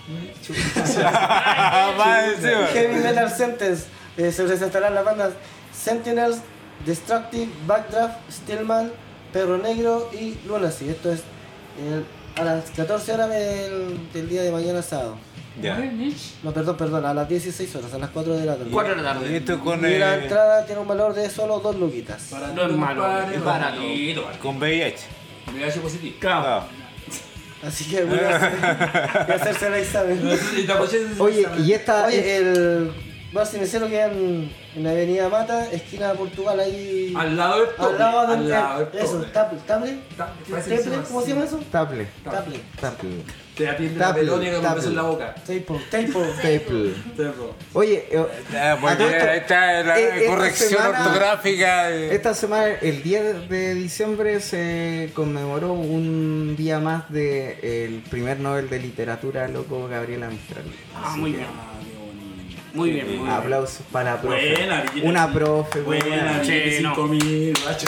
S15: Más encima.
S4: Heavy Metal Sentence. Se presentarán las bandas Sentinels, Destructive, Backdraft, Stillman, Perro Negro y Lunacy. Esto es a las 14 horas del día de mañana sábado.
S15: Ya.
S4: No, perdón, a las 16 horas, a las 4 de la tarde.
S3: 4 de la
S15: Y
S3: tarde.
S15: esto con,
S4: Y la entrada tiene un valor de solo 2 luquitas.
S3: No es malo, es barato.
S15: con VIH.
S5: VIH positivo.
S15: Ah.
S4: Así que voy a hacerse el examen.
S9: Oye, y esta.
S4: Oye, el bar Cenicero queda en la avenida Mata, esquina Portugal, ahí.
S5: Al lado del tope.
S4: Al lado
S5: Al lado del
S4: eso,
S5: tope.
S4: Table.
S5: Parece
S4: ¿Cómo se llama eso?
S9: Taple.
S4: Table.
S5: Te atiende la
S9: Taple,
S5: pelonia con un
S9: taple.
S5: beso en la boca.
S9: Taple.
S5: Tempo.
S9: Oye,
S15: Muy
S9: a todo
S15: bien,
S9: esto,
S15: ahí está la
S9: esta
S15: corrección
S9: semana-
S15: ortográfica.
S9: esta semana, el 10 de diciembre, se conmemoró un día más del primer Nobel de Literatura, loco Gabriela Mistral.
S3: Ah, muy bien. Muy bien, muy bien.
S9: Aplausos para la profe.
S5: Buena,
S9: Una profe,
S5: buena,
S3: Sí, no.
S5: 5.000, macho.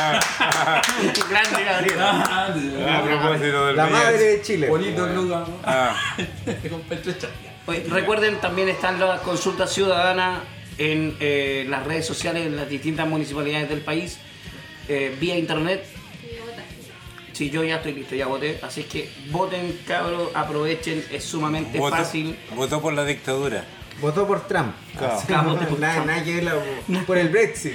S3: Grande, Gabriel.
S15: A propósito del
S9: La
S15: VIH.
S9: madre de Chile.
S5: Bonito el lugar.
S15: Ah,
S3: Oye, recuerden, también están las consultas ciudadanas en las redes sociales en las distintas municipalidades del país, vía internet. Sí, yo ya estoy listo, ya voté. Así que voten, cabros, aprovechen, es sumamente fácil.
S15: Votó por la dictadura.
S9: Votó por Trump.
S15: Claro.
S9: Así,
S3: Claro, votó por
S9: nada,
S3: Trump.
S9: nada que ver por el Brexit.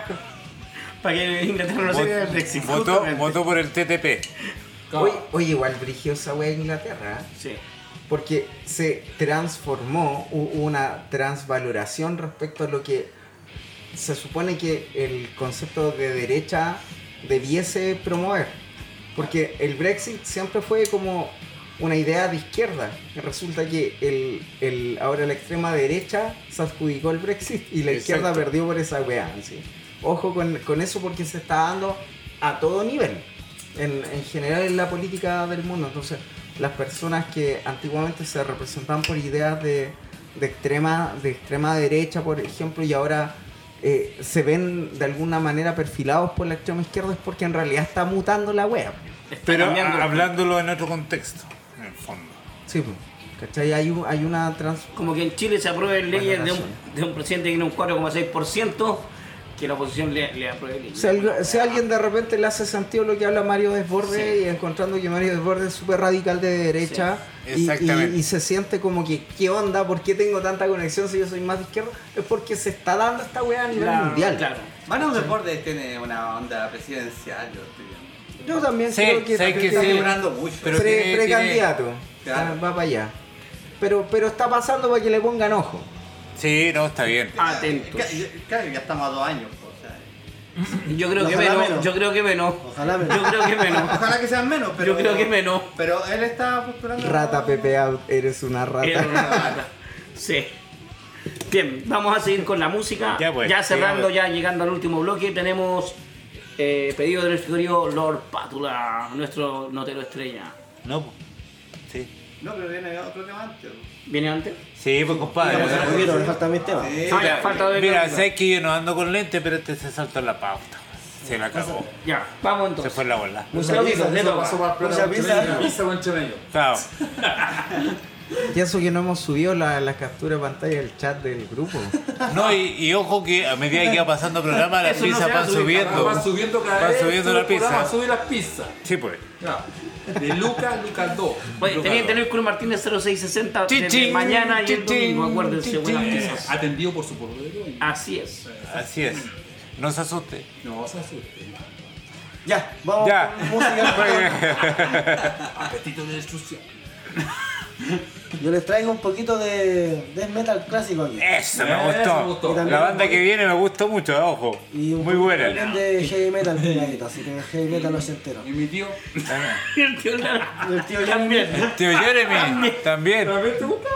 S3: Para que Inglaterra no se vea el Brexit.
S15: Votó por el TTP.
S9: Oye, igual brigio esa wea en Inglaterra.
S3: Sí.
S9: Porque se transformó, hubo una transvaloración respecto a lo que se supone que el concepto de derecha debiese promover. Porque el Brexit siempre fue como una idea de izquierda. Y resulta que ahora la extrema derecha se adjudicó el Brexit y la izquierda
S15: Exacto.
S9: perdió por esa wea. ¿Sí? Ojo con eso porque se está dando a todo nivel. En general en la política del mundo. Entonces, las personas que antiguamente se representaban por ideas de extrema derecha, por ejemplo, y ahora se ven de alguna manera perfilados por la extrema izquierda, es porque en realidad está mutando la wea.
S15: Pero
S3: cambiando.
S15: hablándolo en otro contexto, en el fondo.
S9: Sí, pues. ¿Cachai? Hay una
S3: Como que en Chile se aprueben leyes de un presidente que tiene un 4,6%, que la oposición le apruebe leyes.
S9: Si a alguien de repente le hace sentido lo que habla Mario Desbordes, y encontrando que Mario Desbordes es súper radical de derecha,
S15: Sí, exactamente.
S9: y se siente como que, ¿qué onda? ¿Por qué tengo tanta conexión si yo soy más de izquierda? Es porque se está dando esta weá a nivel mundial.
S3: Claro.
S16: Mario Desbordes tiene una onda presidencial, yo estoy viendo.
S9: Yo también
S15: Sí,
S9: creo que
S15: sé que
S16: Está
S15: sí.
S16: vibrando mucho.
S15: Pero tiene-
S9: precandidato.
S16: Claro.
S9: Va para allá. Pero está pasando para que le pongan ojo.
S15: Sí, no, está bien.
S3: Atentos.
S16: Claro, ya estamos a 2 años. O sea,
S3: Yo creo que
S4: Ojalá
S3: menos.
S4: menos.
S3: Yo creo que menos.
S4: Ojalá menos.
S3: Yo creo que menos.
S16: ojalá que sean menos, pero.
S3: Yo creo que menos.
S16: Pero él está postulando.
S9: Rata Pepe Out, eres una rata.
S3: Era una rata. Sí. Bien, vamos a seguir con la música.
S15: Ya, pues,
S3: cerrando,
S15: sigamos.
S3: ya llegando al último bloque, tenemos pedido de nuestro querido Lord Pátula, nuestro notero estrella.
S15: No, sí.
S16: No, pero viene otro tema antes.
S3: ¿Viene antes?
S15: Sí, pues compadre.
S4: Me falta mi tema.
S16: Sí.
S3: Ah, ya, falta de
S15: Mira,
S3: Lord.
S15: sé que yo no ando con lente, pero este se saltó la pauta. Se la acabó.
S3: Ya, vamos
S15: Se
S3: entonces.
S15: fue la bola.
S3: Muchas pizza, le toca.
S4: Mucha pizza.
S5: Pizza con chemeño.
S15: Chao.
S9: Y eso que no hemos subido la captura de pantalla del chat del grupo.
S15: No, y ojo que a medida que va pasando el programa, las
S3: Eso no
S15: pizzas
S3: se va a
S15: van
S3: subir,
S15: subiendo.
S5: Van subiendo cada
S15: Van
S5: vez.
S15: subiendo la pizza.
S5: Va a subir las pizzas.
S15: Sí, pues.
S5: Ya. De Lucas 2.
S3: Oye, tenía que tener Cruz Martínez 0660 desde
S15: Chichín,
S3: mañana y el
S15: chichín,
S3: domingo, acuérdense, buenas pizzas.
S5: Atendido por su poder.
S3: Así es.
S15: Así es. No se asuste.
S5: No se asuste.
S4: Ya, vamos
S15: Ya.
S4: con música.
S5: Apetito de destrucción.
S4: Yo les traigo un poquito de death metal clásico aquí.
S15: Eso me
S5: Eso me
S15: gustó.
S5: gustó.
S15: La banda que viene me gustó mucho, ojo.
S4: Y un
S15: Muy
S4: poquito
S15: buena.
S4: también de heavy metal finalita, así que heavy metal ochentero.
S5: Y mi tío.
S3: Y el tío
S4: Y el tío
S3: también.
S15: El tío Jeremy también.
S5: ¿También te gusta?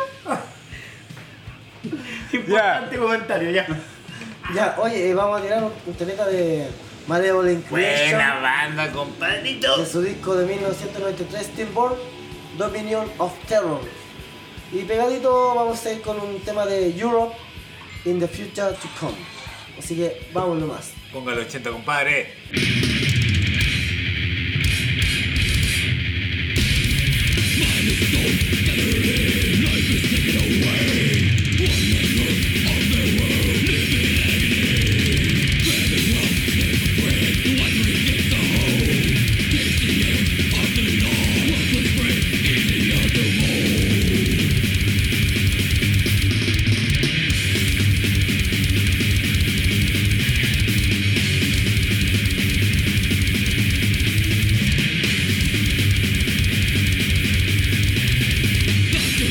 S3: Importante comentario, ya.
S4: Ya, oye, vamos a tirar un temita de Malevolent Creation,
S15: Buena banda, compadrito.
S4: de su disco de 1993, Stillborn, Dominion of Terror. Y pegadito vamos a ir con un tema de Europe in the Future to Come. Así que vamos nomás.
S15: Póngale 80, compadre.
S11: Doctor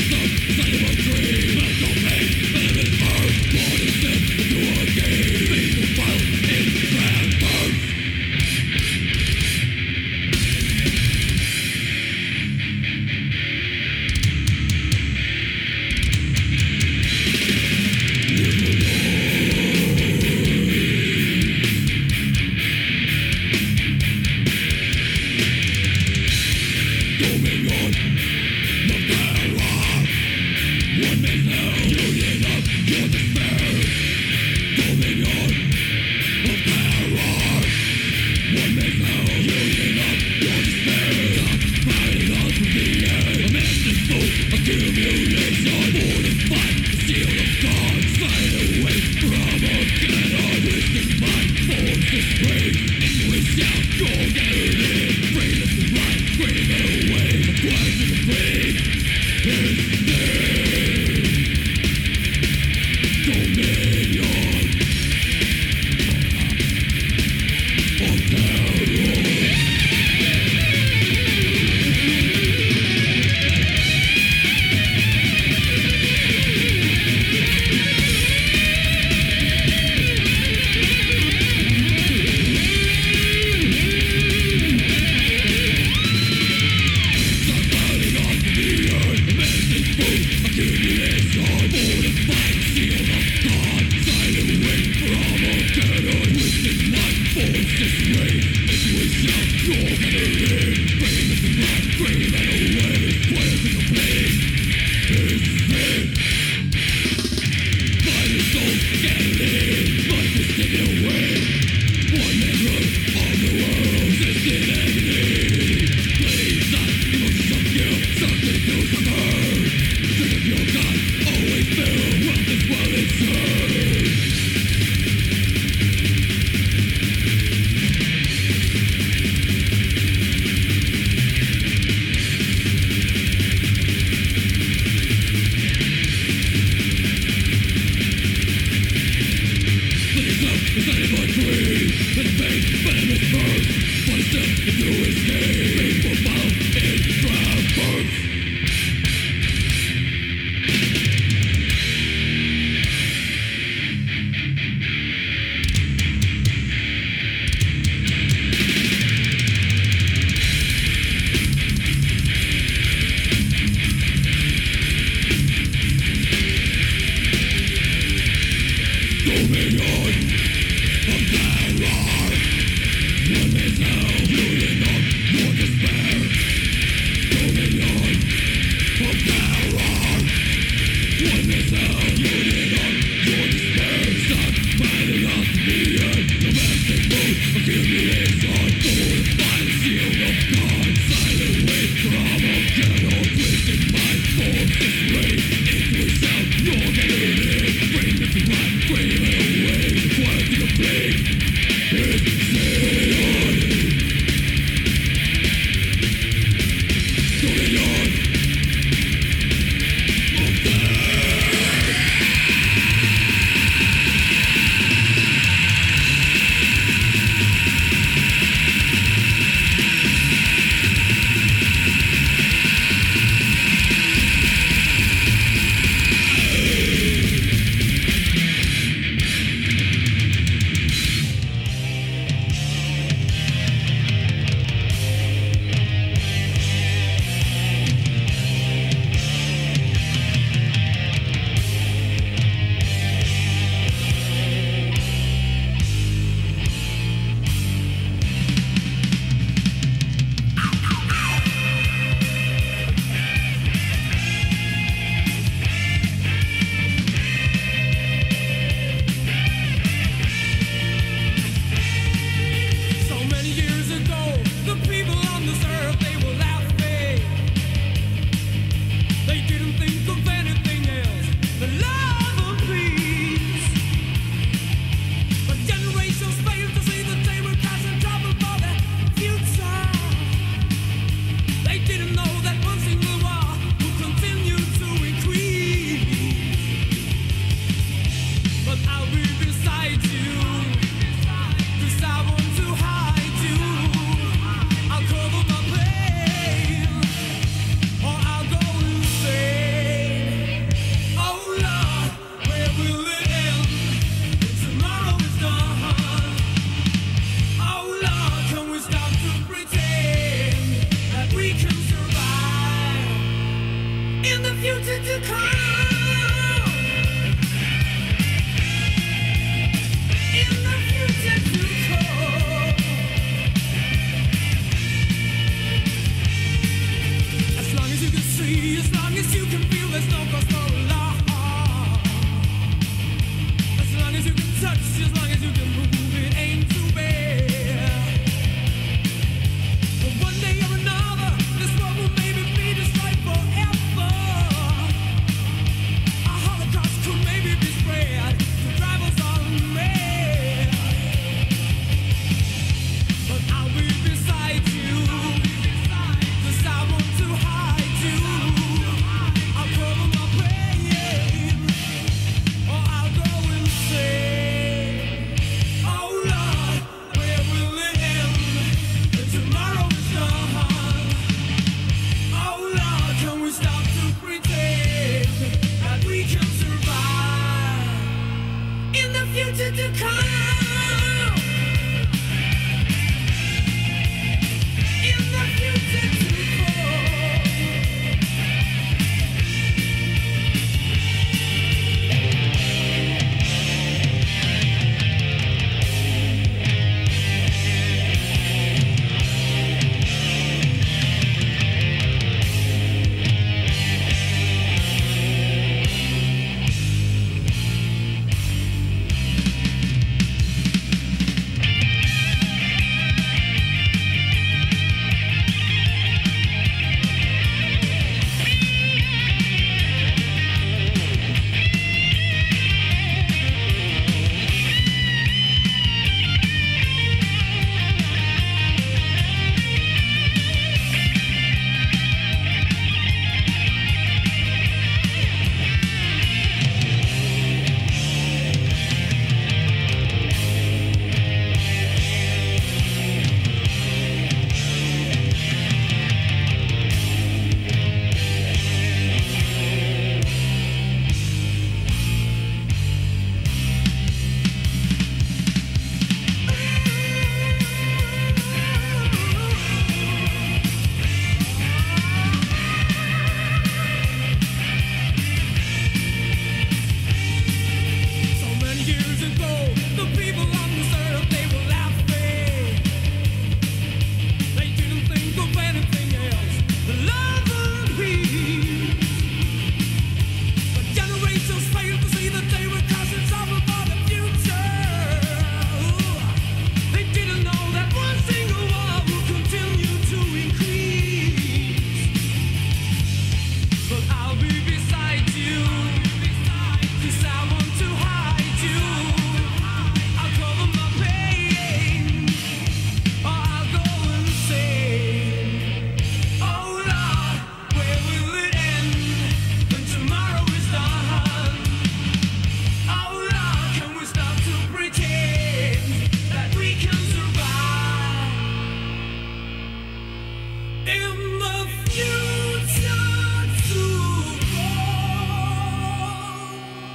S11: In the future to come.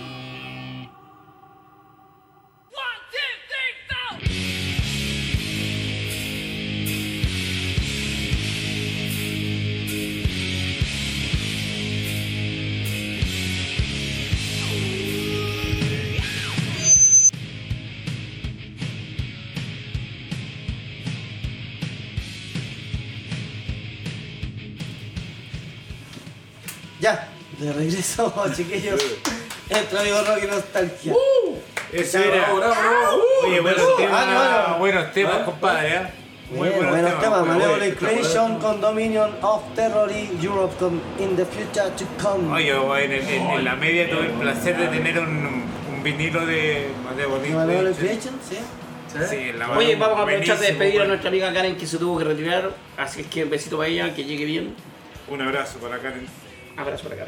S11: 1, 2, 3, 4.
S4: Ya, de regreso, chiquillos. Entre amigos rock y nostalgia.
S15: Eso era. Oye, buenos temas, buenos temas, compadre. ¿Eh? Muy
S4: Buenos temas. Malevolent Creation con Dominion of Terror y Europe con In the Future to Come.
S15: Oye, en la media tuve el placer de tener un vinilo de
S4: Malevolent Creation, sí.
S15: Sí, la
S3: Oye, vamos a aprovechar de
S15: buenísimo,
S3: despedir a nuestra amiga Karen que se tuvo que retirar. Así es que un besito para ella, que llegue bien.
S15: Un abrazo para Karen.
S3: Abrazo para Karen.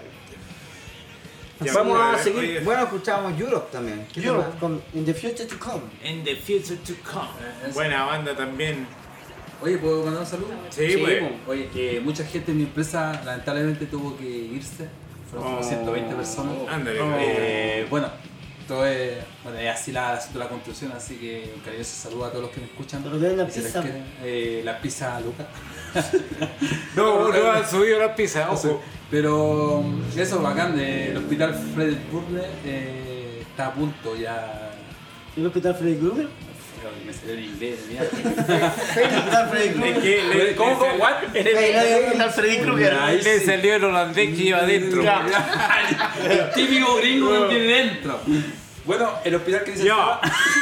S15: Ya,
S3: vamos a
S15: oye,
S3: seguir.
S15: oye.
S9: Bueno, escuchábamos Europe también.
S4: Europe con In the Future to Come.
S15: In the future to come. Buena banda también.
S5: Oye, ¿puedo mandar un saludo?
S15: Sí, pues.
S5: Oye, que mucha gente en mi empresa lamentablemente tuvo que irse. Fueron como 120 personas.
S15: Ándale.
S5: Bueno, todo es, bueno, es así la construcción, así que un cariñoso saludo a todos los que me escuchan.
S4: Pero que hay una
S5: Y si les
S4: pizza.
S5: quieren, la pizza Luca.
S15: No han subido las pizzas, ojo.
S5: Pero eso, bacán, el hospital Frederick Burle está a punto ya.
S4: ¿El hospital Freddy Krueger?
S5: Me salió en inglés, mierda.
S4: El hospital Freddy Krueger.
S5: ¿Cómo? ¿What?
S3: En el hospital Freddy Krueger.
S5: Ahí
S15: Le
S5: sí.
S15: salió el holandés que iba adentro.
S5: El típico gringo que tiene dentro. Bueno, el hospital que dice.
S15: Ya.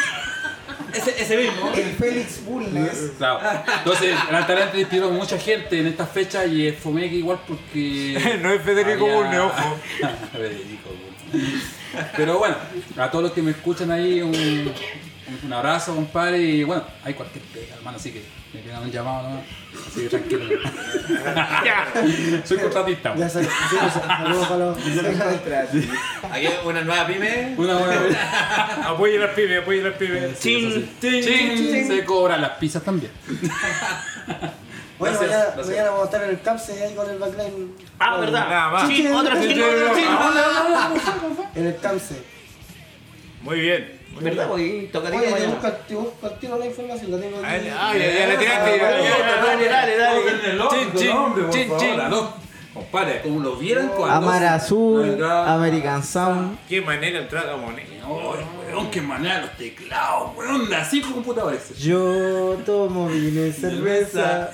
S5: Ese mismo.
S9: El Félix Bulnes.
S5: Claro. Entonces, lamentablemente despidieron mucha gente en esta fecha y es Fomega igual porque.
S15: No es Federico Bulnes, ojo.
S5: Federico Bulnes. Pero bueno, a todos los que me escuchan ahí, un abrazo, compadre. Y bueno, hay cualquier pega, hermano, así que me pegan un llamado nomás. Así que tranquilo. Soy contratista.
S4: Ya saludos para los.
S16: Aquí una nueva pyme.
S5: Una buena.
S15: Apoyen las pymes, apoyen las pymes.
S5: Chin, chin. Se cobran las pizzas también.
S4: Bueno,
S5: Gracias.
S4: mañana vamos a estar en el CAPSE ahí con el backline.
S3: Ah, verdad.
S15: Nada más.
S3: Chin, otra chin, otra chin.
S4: En el CAPSE.
S15: Muy bien.
S3: ¿Verdad? Porque tocaría
S4: Oye,
S3: mañana.
S4: te busco al tiro la información, la tengo aquí.
S15: Ya la tiraste.
S5: Dale. Chin. Compadre, como lo vieran cuando.
S9: Amara Azul, American Sound.
S15: Qué manera entrar a moneda.
S5: Weón, qué manera los teclados, weón, así con computadores.
S9: Yo tomo vino y cerveza.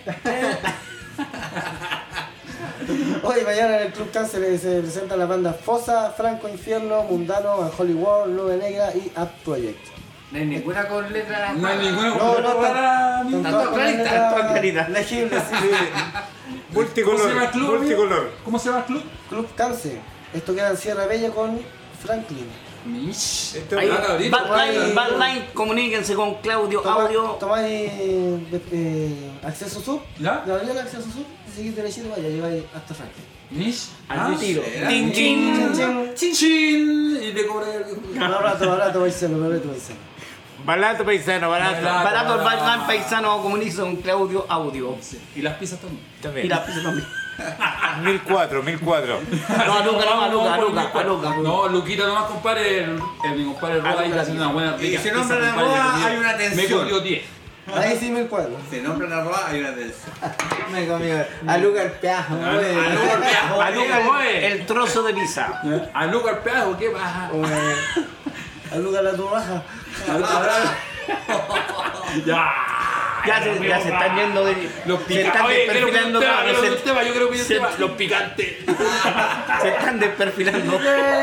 S4: Oye, mañana en el Club Cáncer se presenta la banda Fosa, Franco Infierno, Mundano, Unholy World, Nube Negra y Up Project.
S16: No hay ninguna con letra.
S5: No hay ninguna
S4: No, están
S16: Tanto clarita.
S3: Clarita.
S4: legibles, sí.
S5: ¿Cómo se llama el club?
S15: Multicolor.
S5: ¿Cómo se llama el club?
S4: Club Cáncer. Esto queda en Sierra Bella con Franklin.
S5: Mish.
S3: Ahí,
S5: cabrito.
S3: Backline, comuníquense con Claudio Audio.
S4: Tomáis acceso sub.
S5: ¿Ya?
S4: Gabriel, acceso sub. Y seguís derechito, vaya, lleváis hasta Franklin.
S5: Mish.
S3: Al tiro.
S5: será.
S3: Tin, chin.
S5: Chin. Y te cobré el.
S4: Barato, paisano, barato, paisano.
S15: Barato paisano, barato.
S3: Barato el Backline paisano, comuníquense con Claudio Audio.
S5: Y las pizzas también.
S15: También.
S3: Y la pizza también.
S15: 1004.
S3: No, a Luca.
S5: No, Luquita nomás, compadre. Mi compadre Roda ahí está haciendo una buena rica.
S16: Y si nombran
S5: pizza,
S16: a
S5: compadre,
S16: Roda,
S5: que
S16: hay una
S5: me
S16: tensión.
S5: cogió 10.
S4: Ahí sí me encuadro.
S16: Si nombran a Roa, hay una tensión.
S9: Me comió a Lugar Peajo.
S3: A Luca el trozo de pizza.
S5: A Luca el pedazo, ¿qué pasa?
S4: A Luca la turraja.
S3: Ya se están yendo de.
S5: Los
S3: se están
S5: picantes.
S3: desperfilando.
S5: Yo creo que
S3: se-
S5: los picantes.
S3: Se están desperfilando.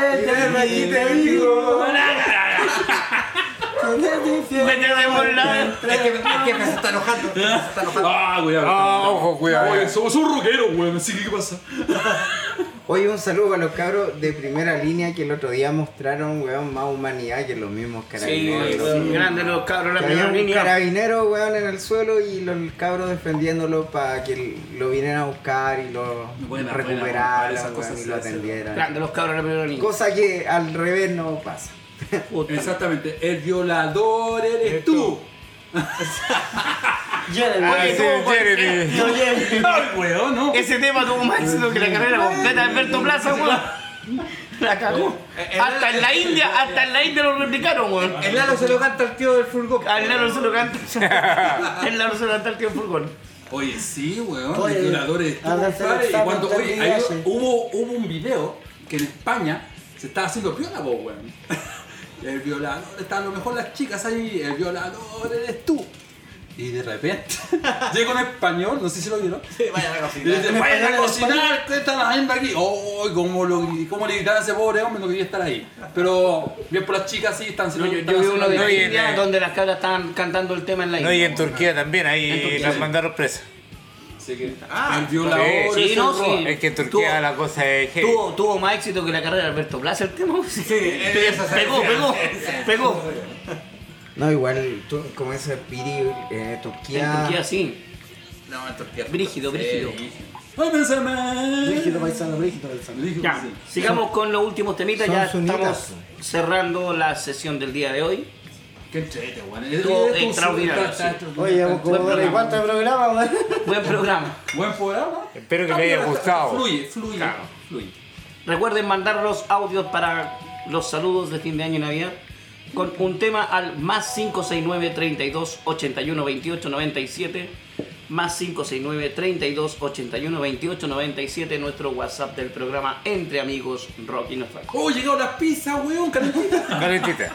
S16: El jefe se está enojando.
S5: Ah, cuidado.
S15: Ojo, cuidado.
S5: Oye, somos un rockero, weón, así que ¿qué pasa?
S9: Oye, un saludo para los cabros de primera línea que el otro día mostraron, weón, más humanidad que los mismos
S3: Sí,
S9: carabineros.
S3: grandes los cabros, la
S9: Que había
S3: primera
S9: un
S3: línea.
S9: carabinero, weón, en el suelo y los cabros defendiéndolo para que lo vinieran a buscar y lo
S5: Buena,
S9: recuperaran,
S5: esas
S9: weón,
S5: cosas
S9: y
S5: se
S9: lo
S5: hacen.
S9: atendieran.
S3: Grandes los cabros, la primera línea.
S9: Cosa que al revés no pasa.
S5: Exactamente, el violador eres tú.
S4: Jeremy.
S15: Oye, Jeremy.
S4: No, Jeremy.
S3: Ay, weón, no. Ese tema tuvo más éxito que la carrera completa de Alberto Plaza, weón. La cagó. Hasta en la India lo replicaron, weón.
S10: El Lalo se lo canta al tío del furgón.
S3: Al Lalo se lo canta. El Lalo se lo canta al tío del furgón.
S5: Oye, sí, weón,
S4: Oye,
S5: los violadores.
S4: háganse el
S5: Y
S4: examen
S5: cuando,
S4: del
S5: oye,
S4: VIH.
S5: hubo un video que en España se estaba haciendo piola, po, weón. El violador, estaban a lo mejor las chicas ahí, el violador eres tú. Y de repente, llegó en español, no sé si lo vieron.
S10: Sí, vayan a
S5: Y
S10: cocinar.
S5: dice, vayan a cocinar, ¿qué están haciendo aquí? Oh, cómo le gritaban a ese pobre hombre, no quería estar ahí. Pero bien por las chicas sí están
S3: Yo
S5: están
S3: vi uno de
S15: No,
S3: la
S15: y en,
S3: India donde las cabras estaban cantando el tema en la
S15: No, y
S3: India.
S15: en Turquía también,
S3: En
S15: ahí
S3: Turquía,
S15: las
S3: sí.
S15: mandaron presas.
S5: Así que,
S10: Ah,
S5: el violador
S3: sí,
S5: es
S3: no,
S5: el
S3: sí.
S5: robo.
S15: Es que en Turquía la cosa es heavy.
S3: Tuvo más éxito que la carrera de Alberto Plaza el tema.
S10: Sí, eso se
S3: Pegó.
S9: No, igual, como ese Piri, Turquía.
S3: En Turquía sí.
S10: No, en Turquía.
S3: Brígido.
S4: Brígido paisano, brígido paisano.
S3: Ya, sigamos con los últimos temitas.
S9: Son
S3: Ya
S9: sunitas.
S3: estamos cerrando la sesión del día de hoy.
S5: Qué entrete, weón.
S3: Estuvo extraordinario, sí.
S4: Oye, llevamos como
S3: Buen
S4: 2 horas y cuánto de programa, weón.
S3: Buen programa.
S5: Buen programa.
S15: Espero que les haya gustado.
S5: Fluye.
S3: Recuerden mandar los audios para los saludos de fin de año y Navidad con un tema al más 569 32 81 28 97 más 569 32 81 28 97 nuestro WhatsApp del programa Entre Amigos Rock y Nostalgia.
S5: Oh, llegaron las pizzas, weón, calentita.
S15: Calentita.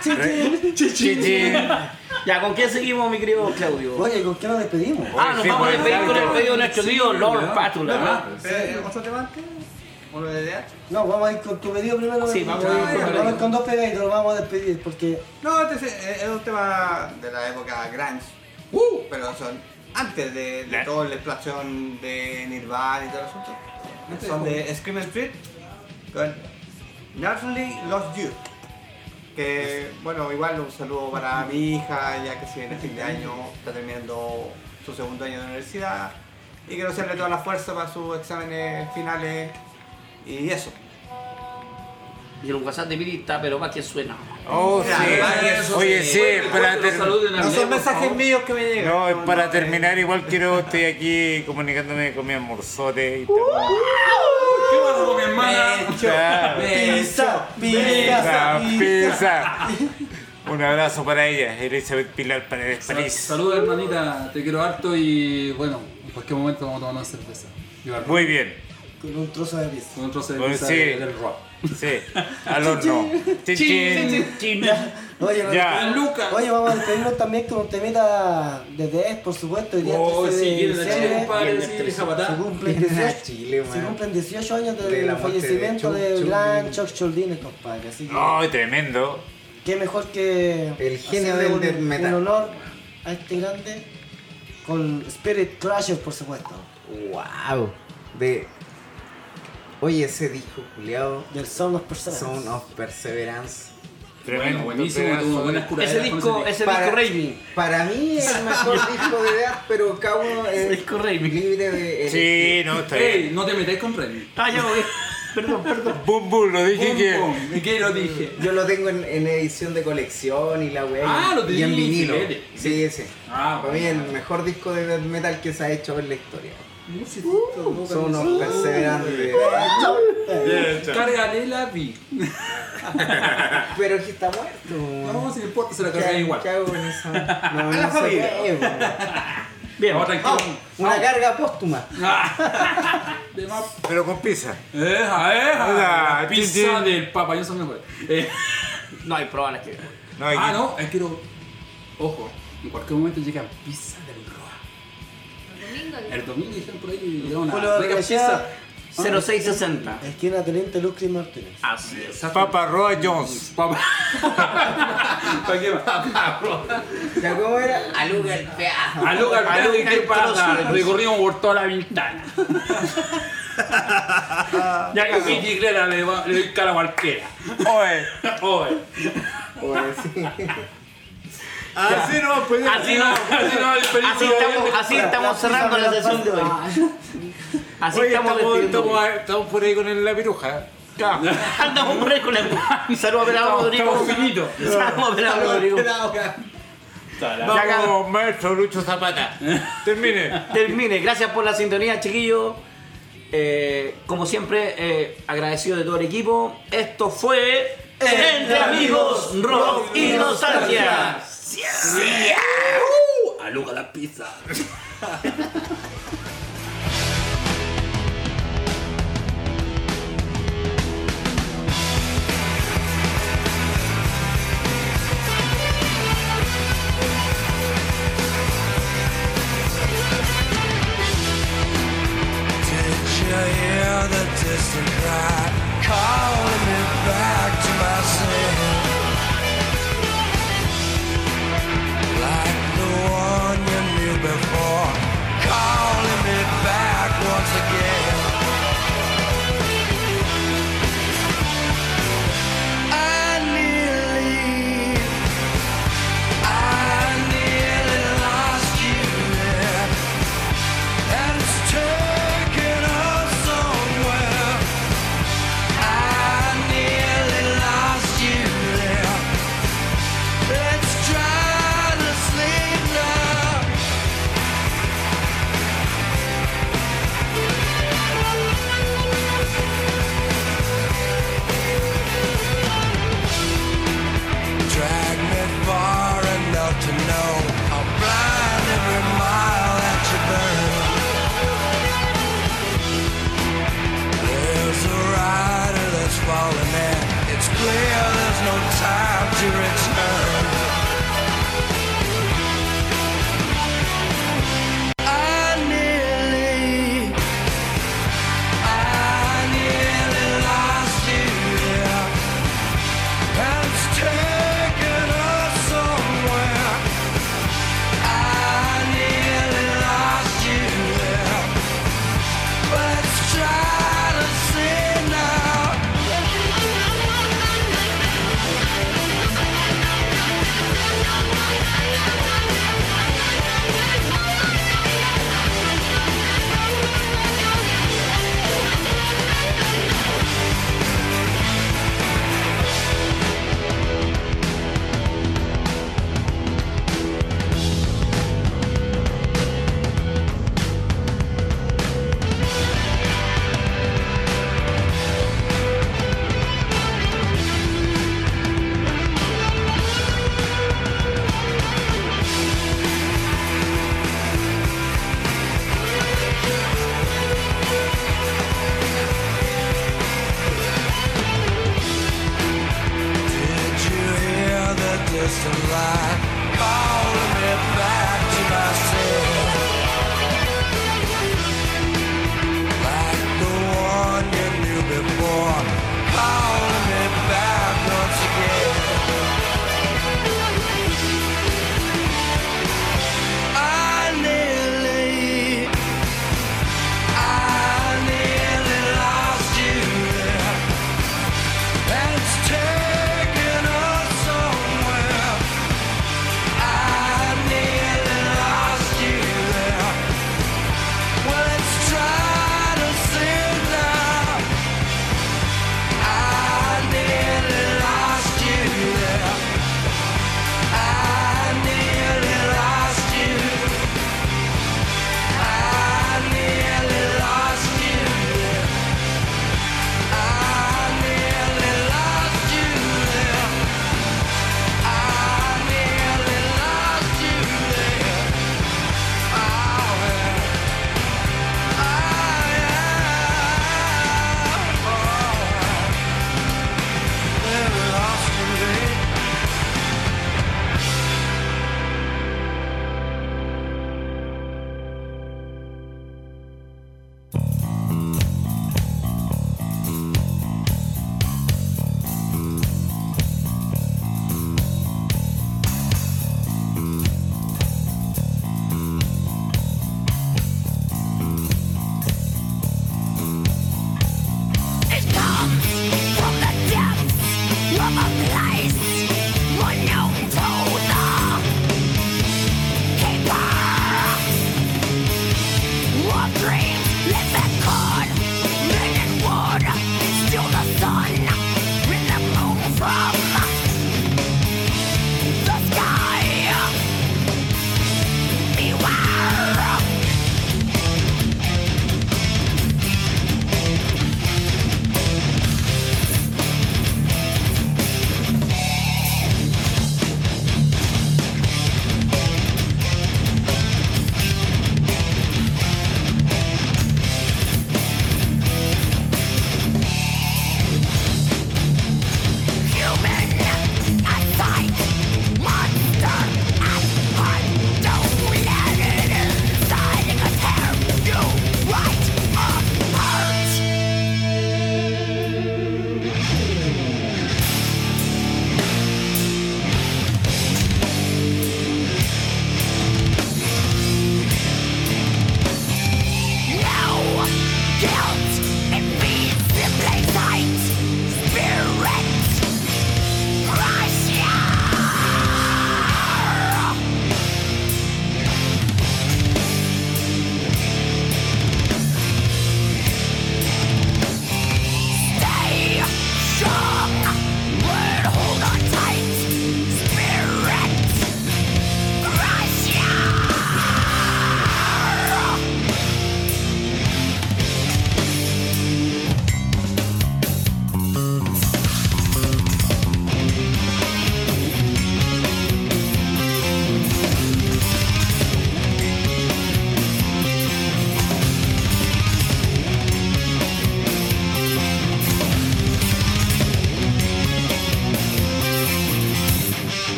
S3: Ya, ¿con quién seguimos, mi querido Claudio?
S4: Oye, ¿con qué nos despedimos?
S3: Nos
S15: sí,
S3: vamos a
S15: pues,
S3: despedir con el
S15: exacto.
S3: pedido de nuestro querido Lord Pátula.
S10: ¿Otro tema antes? ¿Uno de DH?
S4: No, vamos a ir con tu pedido primero.
S3: Sí, vamos
S4: a
S3: a ir
S4: ir
S3: con tu
S4: vamos a ir
S3: pedido.
S4: con 2 pegaditos, nos vamos a despedir porque
S10: No, este es un tema de la época grunge. Pero son antes de toda la explosión de Nirvana y todo el asunto. Son de Screaming Street con Naturally Lost You. Que, bueno, igual un saludo para mi hija, ya que si viene fin de año, está terminando su segundo año de universidad. Y quiero hacerle toda la fuerza para sus exámenes finales. Y eso.
S3: Y el WhatsApp de Piri está, pero va que suena.
S15: Oh,
S10: Ya,
S15: sí. Oye, sí, para
S10: No son mensajes míos que me llegan.
S15: No, es para terminar, igual estoy aquí comunicándome con mi amorzote y todo.
S5: ¿Qué pasa con mi hermana?
S15: Pizza. Un abrazo para ella, Elizabeth Pilar Paredes París.
S5: Saludos, hermanita, te quiero harto y bueno, en cualquier momento vamos a tomar una cerveza.
S15: Muy bien.
S4: con un trozo de pizza.
S5: Con un trozo de
S15: Pues
S5: pizza
S15: sí.
S5: del rock.
S15: Sí, al horno.
S4: Oye,
S15: Ya.
S4: oye, vamos a despedirnos también con un temita de DS, por supuesto. El día
S5: Oh,
S4: 13
S5: sí,
S4: de
S5: viene la Chile,
S4: diciembre.
S5: compadre, sí, Zapatá.
S4: Se cumplen
S9: Viene la
S4: 18,
S9: Chile,
S4: se
S9: man.
S4: cumplen 18 años
S9: De
S4: del
S9: la muerte de
S4: fallecimiento
S9: Chuck
S4: del gran
S9: Schuldiner.
S4: Chuck Schuldiner, compadre. Así que,
S15: ¡Ay, tremendo!
S4: qué mejor que
S9: El genio
S4: hacerle
S9: del
S4: un,
S9: death metal.
S4: un honor a este grande con Spirit Crusher, por supuesto.
S9: Wow. Oye, ese disco, Juliado.
S4: Del Sound of Perseverance.
S9: Sound of Perseverance.
S15: Tremendo.
S5: Buenísimo, tuvo buenas curaderas
S3: Ese
S5: con
S3: disco, ese disco Raimi.
S9: Para mí es el mejor disco de Death, pero cada uno es
S3: Disco Raimi.
S9: libre de
S15: Sí,
S9: elegir.
S15: no, está bien.
S5: Ey, no te metáis con Remy.
S3: Ah, ya lo vi. Perdón.
S15: Bum, bum, lo dije que.
S5: ¿Y qué lo dije?
S9: Yo lo tengo en edición de colección y la weá.
S5: Ah, lo
S9: y en
S5: tenés,
S9: vinilo.
S5: filete.
S9: Sí, sí.
S5: Ah,
S9: Para mí es el mejor disco de death metal que se ha hecho en la historia. Son unos perseverantes.
S5: Cárgale la vi.
S9: Pero es que está muerto.
S5: No, si no importa, se la carga igual.
S9: ¿Qué hago con esa? No,
S3: la
S9: no se
S3: familia.
S9: puede, weón.
S3: Bien.
S5: Vamos, tranquilo.
S9: Una carga póstuma.
S5: De más.
S15: Pero con pizza.
S5: La
S15: Hola,
S5: pizza
S15: chin, chin.
S5: del Papa, yo soy mejor.
S3: No hay pruebas que.
S15: No, aquí.
S5: No, es que no. Ojo, en cualquier momento llega pizza del Roa. El domingo dijeron por ahí que llegaba una
S4: Julio
S5: rica
S4: García,
S5: pizza.
S3: 0660.
S4: Esquina Teniente Lucas Martínez.
S3: Así es.
S15: Papa Roa Jones.
S5: Papa. ¿Para qué más?
S9: ¿Ya cómo era? Aluga el peaje.
S5: Aluga el pedo y qué
S3: el
S5: pasa.
S3: trozo.
S5: Recorrimos por toda la ventana. Ya que a mi chiclera le doy cara a cualquiera.
S15: Oye.
S5: Oye.
S9: Oye, sí.
S15: Así no, pues.
S3: Así no, así estamos cerrando la sesión de hoy. Así
S15: Oye,
S3: estamos despidiendo.
S15: estamos por ahí con la piruja.
S3: Andamos por ahí con el. Saludos a Pelado Rodrigo.
S5: Estamos finitos.
S3: Saludos a Pelado Rodrigo.
S15: Vamos, maestro Lucho Zapata.
S3: Termine. Gracias por la sintonía, chiquillos. Como siempre, agradecido de todo el equipo. Esto fue Entre Amigos, Rock y Nostalgia. Aluga la pizza.
S11: I hear the distant cry calling me back to my sin, like the one you knew before, calling me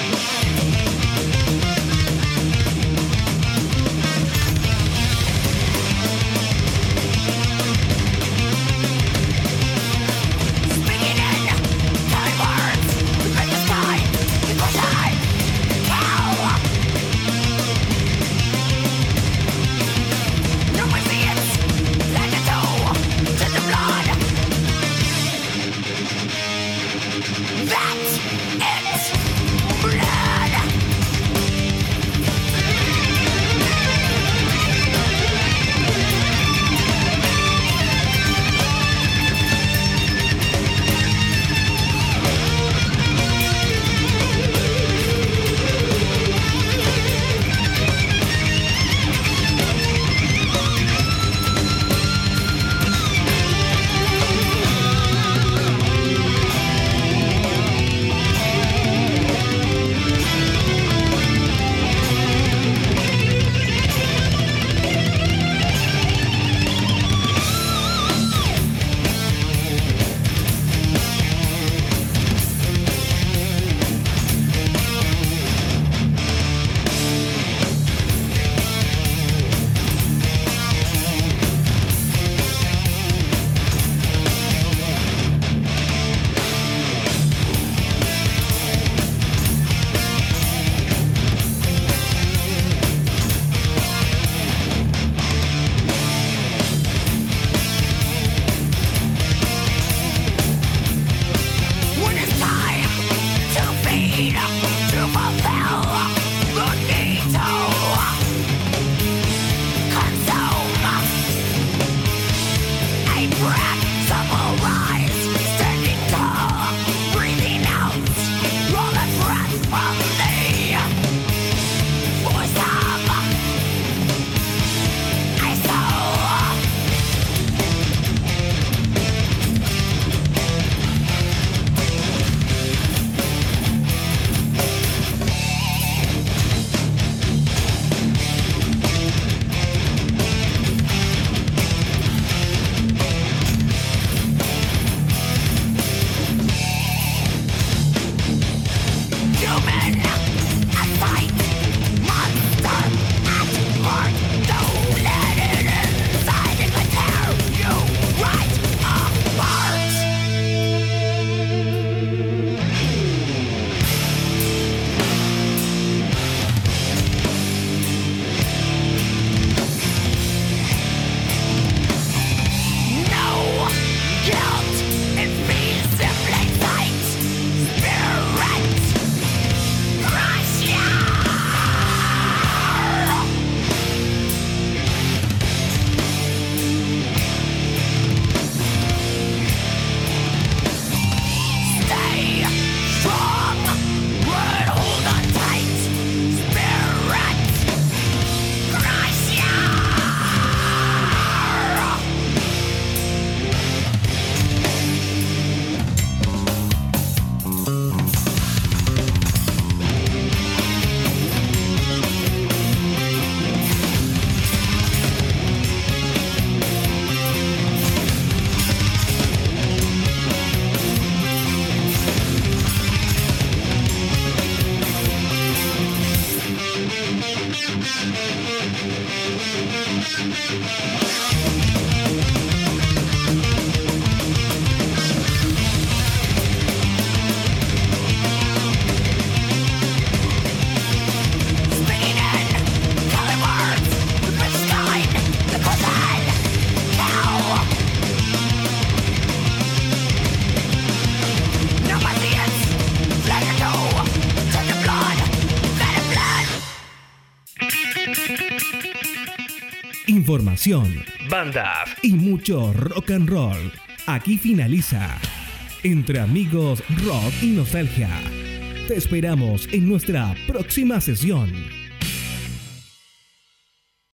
S1: Información, bandas y mucho rock and roll. Aquí finaliza Entre Amigos Rock y Nostalgia. Te esperamos en nuestra próxima sesión.